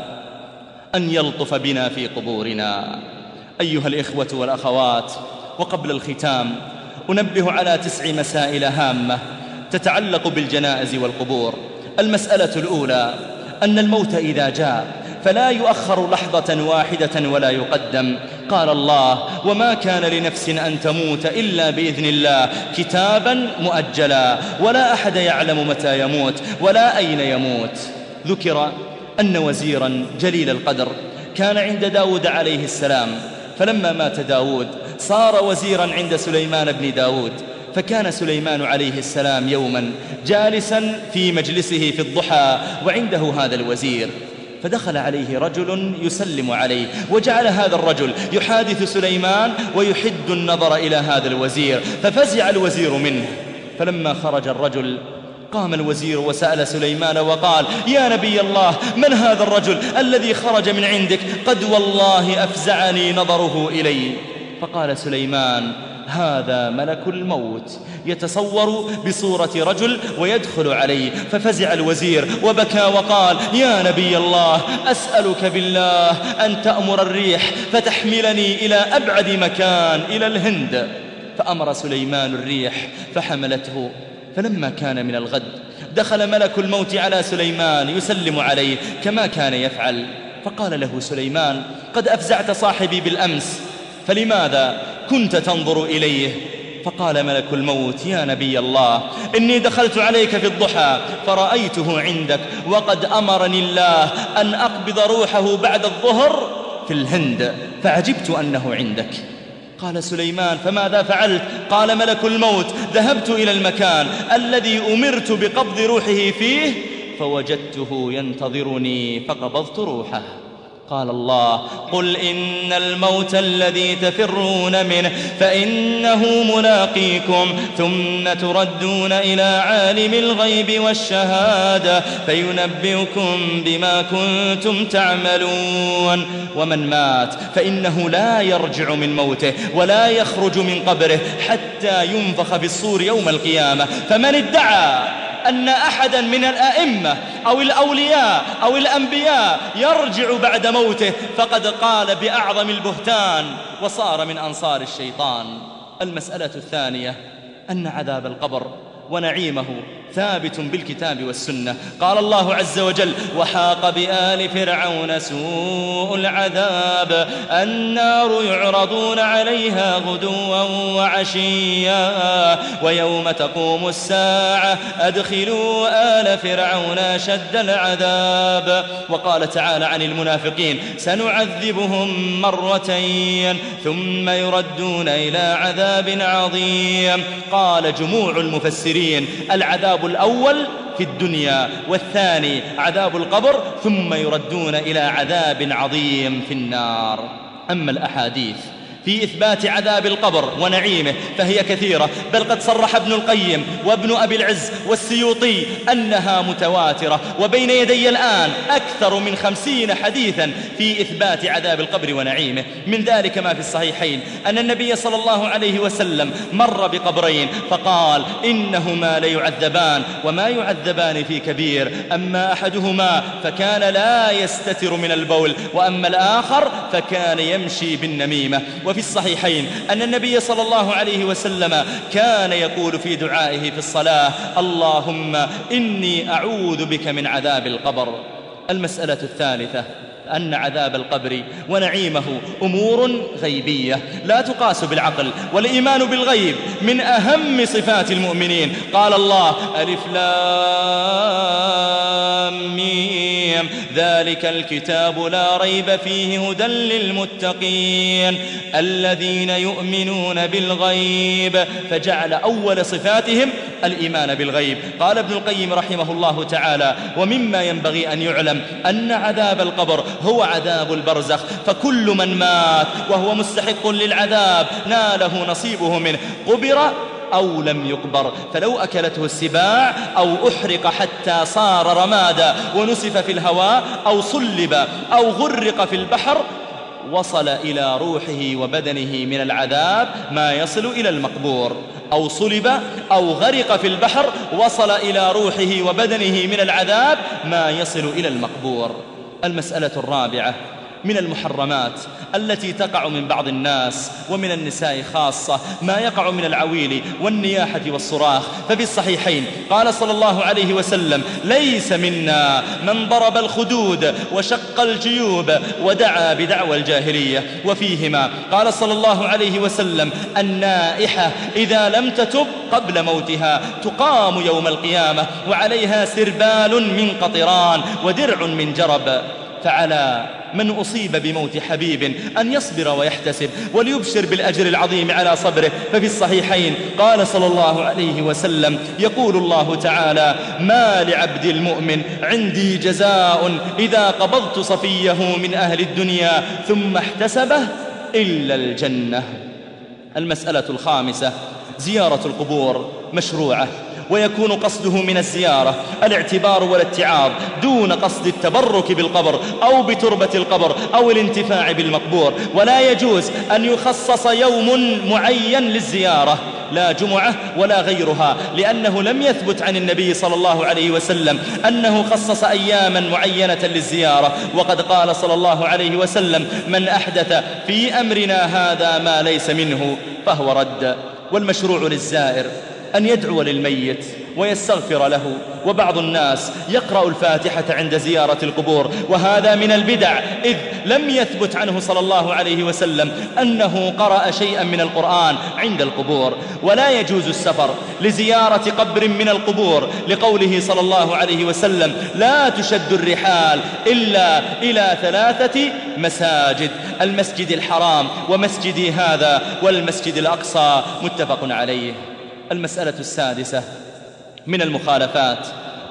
أن يلطف بنا في قبورنا. أيها الإخوة والأخوات، وقبل الختام أنبه على تسع مسائل هامة تتعلق بالجنائز والقبور. المسألة الأولى: أن الموت إذا جاء فلا يؤخر لحظة واحدة ولا يقدم. قال الله: وما كان لنفس أن تموت إلا بإذن الله كتابا مؤجلا، ولا أحد يعلم متى يموت ولا أين يموت. ذكر أن وزيرا جليل القدر كان عند داود عليه السلام، فلما مات داود صار وزيرا عند سليمان بن داود. فكان سليمان عليه السلام يوما جالسا في مجلسه في الضحى وعنده هذا الوزير، فدخل عليه رجل يسلم عليه، وجعل هذا الرجل يحادث سليمان ويحد النظر إلى هذا الوزير، ففزع الوزير منه. فلما خرج الرجل قام الوزير وسأل سليمان وقال: يا نبي الله، من هذا الرجل الذي خرج من عندك؟ قد والله أفزعني نظره إلي. فقال سليمان: هذا ملك الموت يتصور بصورة رجل ويدخل عليه. ففزع الوزير وبكى وقال: يا نبي الله، أسألك بالله أن تأمر الريح فتحملني إلى أبعد مكان، إلى الهند. فأمر سليمان الريح فحملته. فلما كان من الغد دخل ملك الموت على سليمان يسلم عليه كما كان يفعل، فقال له سليمان: قد أفزعت صاحبي بالأمس، فلماذا كنت تنظر إليه؟ فقال ملك الموت: يا نبي الله، إني دخلت عليك في الضحى فرأيته عندك، وقد أمرني الله أن أقبض روحه بعد الظهر في الهند، فعجبت أنه عندك. قال سليمان: فماذا فعلت؟ قال ملك الموت: ذهبت إلى المكان الذي أمرت بقبض روحه فيه فوجدته ينتظرني فقبضت روحه. قال الله: قل إن الموت الذي تفرون منه فإنه ملاقيكم ثم تردون إلى عالم الغيب والشهادة فينبئكم بما كنتم تعملون. ومن مات فإنه لا يرجع من موته ولا يخرج من قبره حتى ينفخ في الصور يوم القيامة. فمن ادعى أن أحدا من الأئمة أو الأولياء أو الأنبياء يرجع بعد موته فقد قال بأعظم البهتان وصار من أنصار الشيطان. المسألة الثانية أن عذاب القبر ونعيمه ثابت بالكتاب والسنة. قال الله عز وجل: وحاق بآل فرعون سوء العذاب النار يعرضون عليها غدوا وعشيا ويوم تقوم الساعة أدخلوا آل فرعون أشد العذاب. وقال تعالى عن المنافقين: سنعذبهم مرتين ثم يردون إلى عذاب عظيم. قال جموع المفسرين: العذاب الأول في الدنيا، والثاني عذاب القبر، ثم يردون إلى عذاب عظيم في النار. أما الأحاديث في إثبات عذاب القبر ونعيمه فهي كثيرة، بل قد صرح ابن القيم وابن أبي العز والسيوطي أنها متواترة، وبين يدي الآن أكثر من خمسين حديثا في إثبات عذاب القبر ونعيمه. من ذلك ما في الصحيحين أن النبي صلى الله عليه وسلم مر بقبرين فقال: إنهما ليعذبان وما يعذبان في كبير، أما أحدهما فكان لا يستتر من البول، وأما الآخر فكان يمشي بالنميمة. وفي الصحيحين أن النبي صلى الله عليه وسلم كان يقول في دعائه في الصلاة: اللهم إني أعوذ بك من عذاب القبر. المسألة الثالثة أن عذاب القبر ونعيمه أمور غيبية لا تقاس بالعقل، والإيمان بالغيب من أهم صفات المؤمنين. قال الله: ألف لام ميم ذلك الكتاب لا ريب فيه هدى للمتقين الذين يؤمنون بالغيب، فجعل أول صفاتهم الإيمان بالغيب. قال ابن القيم رحمه الله تعالى: ومما ينبغي أن يعلم أن عذاب القبر هو عذاب البرزخ، فكل من مات وهو مستحق للعذاب ناله نصيبه منه، قبر أو لم يقبر، فلو أكلته السباع أو أحرق حتى صار رمادا ونسف في الهواء أو صلب أو غرق في البحر وصل إلى روحه وبدنه من العذاب ما يصل إلى المقبور، أو صلب أو غرق في البحر وصل إلى روحه وبدنه من العذاب ما يصل إلى المقبور. المسألة الرابعة من المحرمات التي تقع من بعض الناس ومن النساء خاصة ما يقع من العويل والنياحة والصراخ. ففي الصحيحين قال صلى الله عليه وسلم: ليس منا من ضرب الخدود وشق الجيوب ودعا بدعوى الجاهلية. وفيهما قال صلى الله عليه وسلم: النائحة إذا لم تتب قبل موتها تقام يوم القيامة وعليها سربال من قطران ودرع من جرب. فعلى من أصيب بموت حبيب أن يصبر ويحتسب وليبشر بالأجر العظيم على صبره. ففي الصحيحين قال صلى الله عليه وسلم: يقول الله تعالى: ما لعبد المؤمن عندي جزاء إذا قبضت صفيه من أهل الدنيا ثم احتسبه إلا الجنة. المسألة الخامسة زيارة القبور مشروعة، ويكون قصده من الزيارة الاعتبار والاتعاظ دون قصد التبرك بالقبر أو بتربة القبر أو الانتفاع بالمقبور. ولا يجوز أن يخصص يوم معين للزيارة، لا جمعة ولا غيرها، لأنه لم يثبت عن النبي صلى الله عليه وسلم أنه خصص أياما معينة للزيارة. وقد قال صلى الله عليه وسلم: من أحدث في أمرنا هذا ما ليس منه فهو رد. والمشروع للزائر أن يدعو للميت ويستغفر له، وبعض الناس يقرأ الفاتحة عند زيارة القبور، وهذا من البدع، إذ لم يثبت عنه صلى الله عليه وسلم أنه قرأ شيئا من القرآن عند القبور. ولا يجوز السفر لزيارة قبر من القبور، لقوله صلى الله عليه وسلم: لا تشد الرحال إلا إلى ثلاثة مساجد: المسجد الحرام ومسجدي هذا والمسجد الأقصى، متفق عليه. المسألة السادسة من المخالفات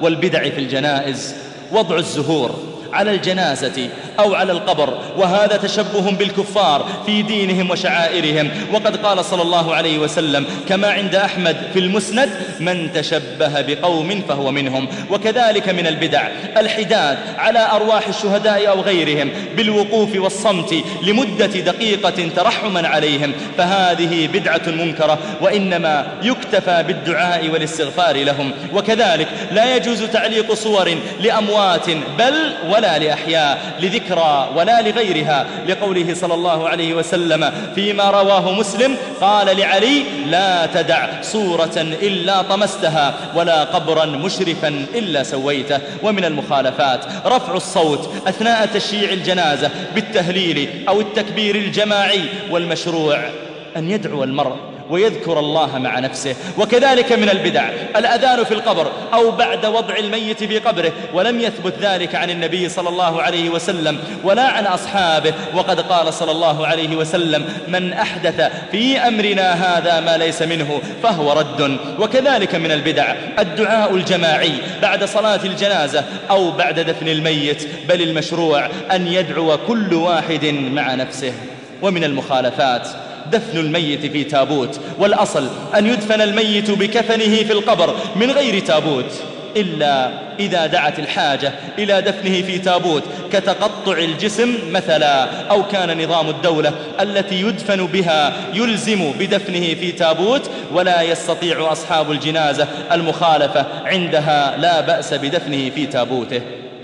والبدع في الجنائز وضع الزهور على الجنازة أو على القبر، وهذا تشبه بالكفار في دينهم وشعائرهم. وقد قال صلى الله عليه وسلم كما عند أحمد في المسند: من تشبه بقوم فهو منهم. وكذلك من البدع الحداد على أرواح الشهداء أو غيرهم بالوقوف والصمت لمدة دقيقة ترحما عليهم، فهذه بدعة منكرة، وإنما يكتفى بالدعاء والاستغفار لهم. وكذلك لا يجوز تعليق صور لأموات بل ولا لأحياء لذكرى ولا لغيرها، لقوله صلى الله عليه وسلم فيما رواه مسلم قال لعلي: لا تدع صورة إلا طمستها ولا قبرا مشرفا إلا سويته. ومن المخالفات رفع الصوت أثناء تشييع الجنازة بالتهليل أو التكبير الجماعي، والمشروع أن يدعو المرء ويذكر الله مع نفسه. وكذلك من البدع الأذان في القبر أو بعد وضع الميت في قبره، ولم يثبت ذلك عن النبي صلى الله عليه وسلم ولا عن أصحابه. وقد قال صلى الله عليه وسلم: من أحدث في أمرنا هذا ما ليس منه فهو رد. وكذلك من البدع الدعاء الجماعي بعد صلاة الجنازة أو بعد دفن الميت، بل المشروع أن يدعو كل واحد مع نفسه. ومن المخالفات دفن الميت في تابوت، والأصل أن يدفن الميت بكفنه في القبر من غير تابوت، إلا إذا دعت الحاجة إلى دفنه في تابوت كتقطع الجسم مثلا، أو كان نظام الدولة التي يدفن بها يلزم بدفنه في تابوت ولا يستطيع أصحاب الجنازة المخالفة، عندها لا بأس بدفنه في تابوته.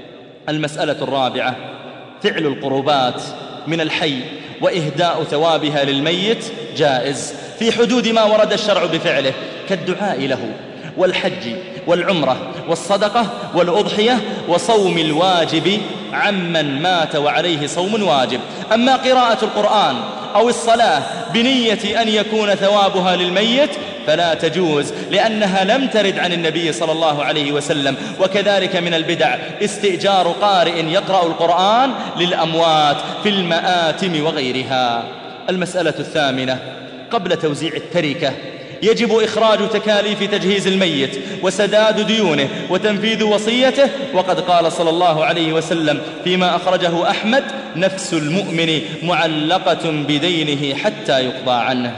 المسألة الرابعة فعل القربات من الحي وإهداء ثوابها للميت جائز في حدود ما ورد الشرع بفعله، كالدعاء له والحج والعمرة والصدقة والأضحية وصوم الواجب عمن مات وعليه صوم واجب. أما قراءة القرآن أو الصلاة بنية أن يكون ثوابها للميت فلا تجوز، لأنها لم ترد عن النبي صلى الله عليه وسلم. وكذلك من البدع استئجار قارئ يقرأ القرآن للأموات في المآتم وغيرها. المسألة الثامنة قبل توزيع التركة يجب إخراج تكاليف تجهيز الميت وسداد ديونه وتنفيذ وصيته. وقد قال صلى الله عليه وسلم فيما أخرجه أحمد: نفس المؤمن معلقة بدينه حتى يقضى عنه.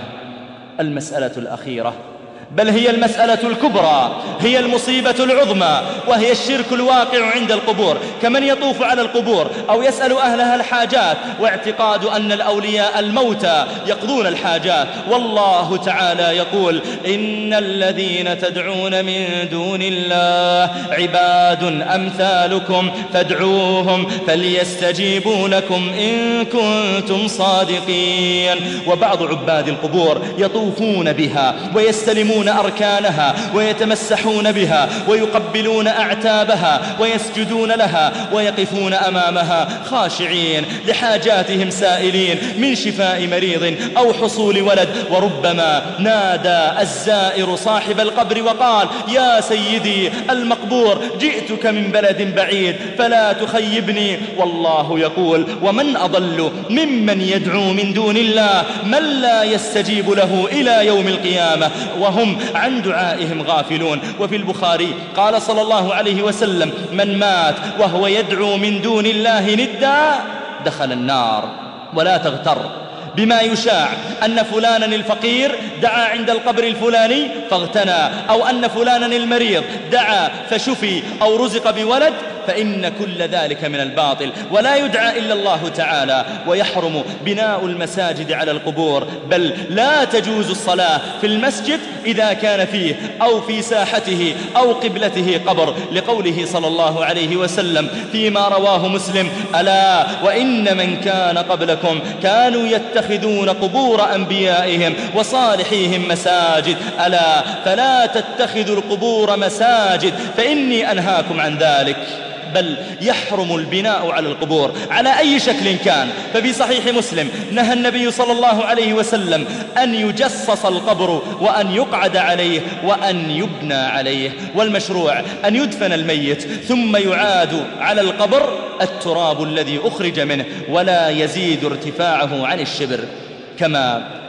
المسألة الأخيرة بل هي المسألة الكبرى، هي المصيبة العظمى، وهي الشرك الواقع عند القبور، كمن يطوف على القبور أو يسأل أهلها الحاجات، واعتقاد أن الأولياء الموتى يقضون الحاجات. والله تعالى يقول: إن الذين تدعون من دون الله عباد أمثالكم فادعوهم فليستجيبوا لكم إن كنتم صادقين. وبعض عباد القبور يطوفون بها ويستلمون أركانها ويتمسحون بها ويقبلون أعتابها ويسجدون لها ويقفون أمامها خاشعين لحاجاتهم سائلين من شفاء مريض أو حصول ولد. وربما نادى الزائر صاحب القبر وقال: يا سيدي المقبور، جئتك من بلد بعيد فلا تخيبني. والله يقول: ومن أضل ممن يدعو من دون الله من لا يستجيب له إلى يوم القيامة وهم عن دعائهم غافلون. وفي البخاري قال صلى الله عليه وسلم: من مات وهو يدعو من دون الله ندا دخل النار. ولا تغتر بما يشاع أن فلانا الفقير دعا عند القبر الفلاني فاغتنى، أو أن فلانا المريض دعا فشفي أو رزق بولد، فإن كل ذلك من الباطل، ولا يدعى إلا الله تعالى. ويحرم بناء المساجد على القبور، بل لا تجوز الصلاة في المسجد إذا كان فيه أو في ساحته أو قبلته قبر، لقوله صلى الله عليه وسلم فيما رواه مسلم: ألا وإن من كان قبلكم كانوا يتخذون قبور أنبيائهم وصالحيهم مساجد، ألا فلا تتخذوا القبور مساجد فإني أنهاكم عن ذلك. بل يحرم البناء على القبور على أي شكل كان. ففي صحيح مسلم نهى النبي صلى الله عليه وسلم أن يجصص القبر وأن يقعد عليه وأن يبنى عليه. والمشروع أن يدفن الميت ثم يعاد على القبر التراب الذي أخرج منه ولا يزيد ارتفاعه عن الشبر، كما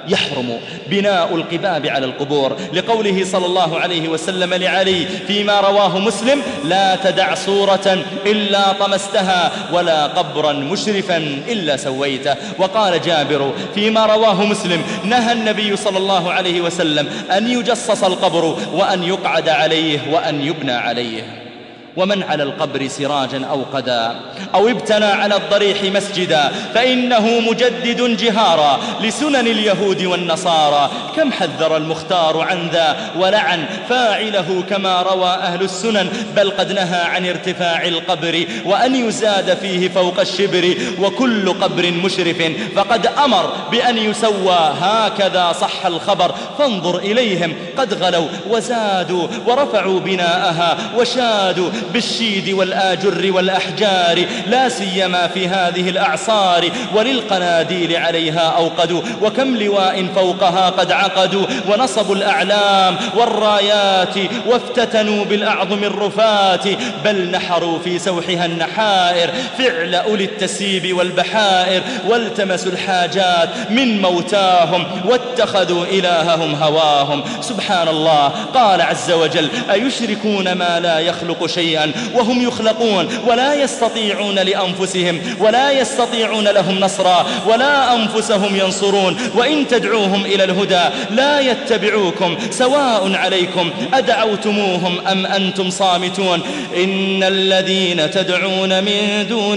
يحرم بناء القباب على القبور، لقوله صلى الله عليه وسلم لعلي فيما رواه مسلم: لا تدع صورة إلا طمستها ولا قبرا مشرفا إلا سويته. وقال جابر فيما رواه مسلم: نهى النبي صلى الله عليه وسلم أن يجصص القبر وأن يقعد عليه وأن يبنى عليه. ومن على القبر سراجا أو قدا أو ابتنى على الضريح مسجدا فإنه مجدد جهارا لسنن اليهود والنصارى. كم حذر المختار عن ذا ولعن فاعله كما روى أهل السنن، بل قد نهى عن ارتفاع القبر وأن يزاد فيه فوق الشبر، وكل قبر مشرف فقد أمر بأن يسوى، هكذا صح الخبر. فانظر إليهم قد غلوا وزادوا ورفعوا بناءها وشادوا بالشيد والآجر والأحجار، لا سيما في هذه الأعصار، وللقناديل عليها أوقدوا، وكم لواء فوقها قد عقدوا، ونصبوا الأعلام والرايات وافتتنوا بالأعظم الرفات، بل نحروا في سوحها النحائر فعل أولي التسيب والبحائر، والتمسوا الحاجات من موتاهم واتخذوا إلههم هواهم. سبحان الله، قال عز وجل: أيشركون ما لا يخلق شيئا وهم يخلقون ولا يستطيعون لأنفسهم ولا يستطيعون لهم نصرا ولا أنفسهم ينصرون، وإن تدعوهم إلى الهدى لا يتبعوكم، سواء عليكم أدعوتموهم أم أنتم صامتون. إن الذين تدعون من دون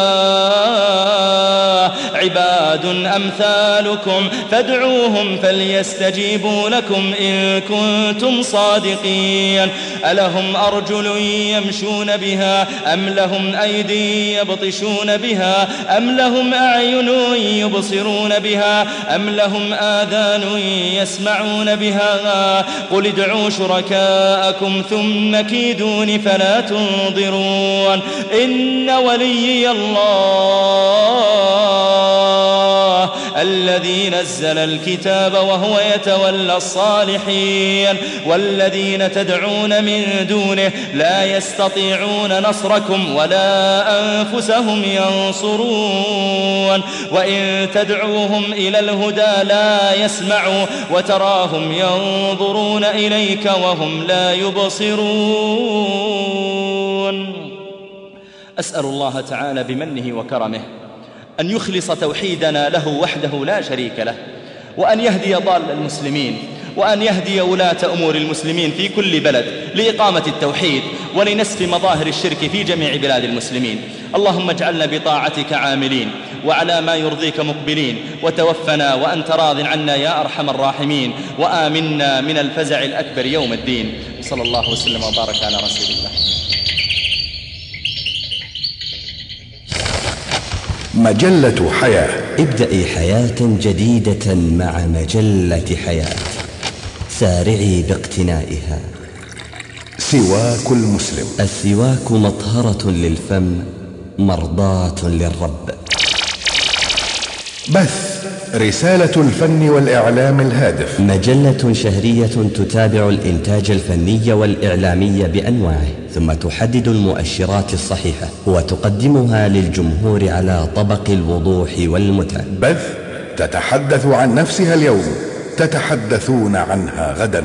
الله عباد أمثالكم فادعوهم فليستجيبوا لكم إن كنتم صادقين. ألهم أرجل يمشون بها أم لهم أيدي يبطشون بها أم لهم أعين يبصرون بها أم لهم آذان يسمعون بها؟ قل ادعوا شركاءكم ثم كيدون فلا تنظرون. إن وليي الله الذي نزل الكتاب وهو يتولى الصالحين، والذين تدعون من دونه لا يستطيعون نصركم ولا أنفسهم ينصرون، وإن تدعوهم إلى الهدى لا يسمعوا، وتراهم ينظرون إليك وهم لا يبصرون. أسأل الله تعالى بمنه وكرمه أن يخلص توحيدنا له وحده لا شريك له، وأن يهدي ضال المسلمين، وأن يهدي ولاة أمور المسلمين في كل بلد لإقامة التوحيد ولنسف مظاهر الشرك في جميع بلاد المسلمين. اللهم اجعلنا بطاعتك عاملين وعلى ما يرضيك مقبلين، وتوفنا وأنت راض عنا يا أرحم الراحمين، وآمنا من الفزع الأكبر يوم الدين. صلى الله وسلم وبارك على رسول الله. مجلة حياة. ابدأي حياة جديدة مع مجلة حياة، سارعي باقتنائها. سواك المسلم. السواك مطهرة للفم مرضاة للرب. بث رسالة الفن والإعلام الهادف. مجلة شهرية تتابع الإنتاج الفني والإعلامي بأنواعه، ثم تحدد المؤشرات الصحيحة وتقدمها للجمهور على طبق الوضوح والمتعة. بث تتحدث عن نفسها اليوم، تتحدثون عنها غدا.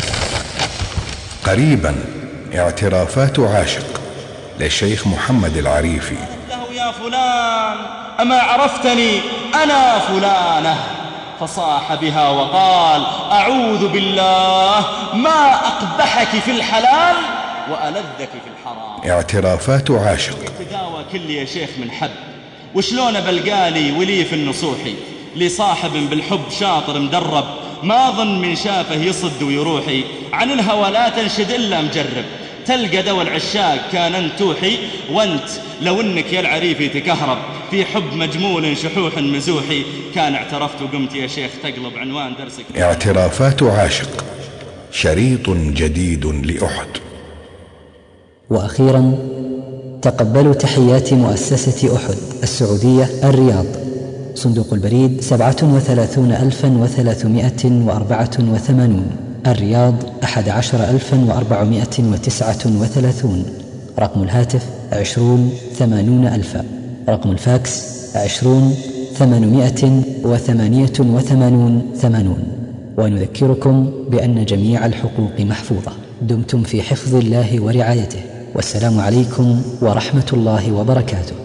قريبا اعترافات عاشق للشيخ محمد العريفي. له يا فلان أما عرفتني أنا فلانة، فصاح بها وقال: أعوذ بالله ما أقبحك في الحلال وألذك في الحرام. اعترافات عاشق. تداوى كل يا شيخ من حب، وشلون بلقالي ولي في النصوحي، لصاحب بالحب شاطر مدرب، ما ظن من شافه يصد ويروحي، عن الهوى لا تنشد إلا مجرب، تلقى دوا العشاق كان انت توحي، وانت لو انك يا العريفي تكهرب، في حب مجمول شحوح مزوحي، كان اعترفت وقمت يا شيخ تقلب عنوان درسك. اعترافات عاشق، شريط جديد لأحد. وأخيرا تقبلوا تحيات مؤسسة أحد السعودية الرياض، صندوق البريد سبعة وثلاثون ألفا وثلاثمائة وأربعة وثمانون، الرياض أحد عشر ألفا وأربعمائة وتسعة وثلاثون، رقم الهاتف عشرون ثمانون ألفا، رقم الفاكس عشرون ثمانمائة وثمانية وثمانون ثمانون. ونذكركم بأن جميع الحقوق محفوظة. دمتم في حفظ الله ورعايته، والسلام عليكم ورحمة الله وبركاته.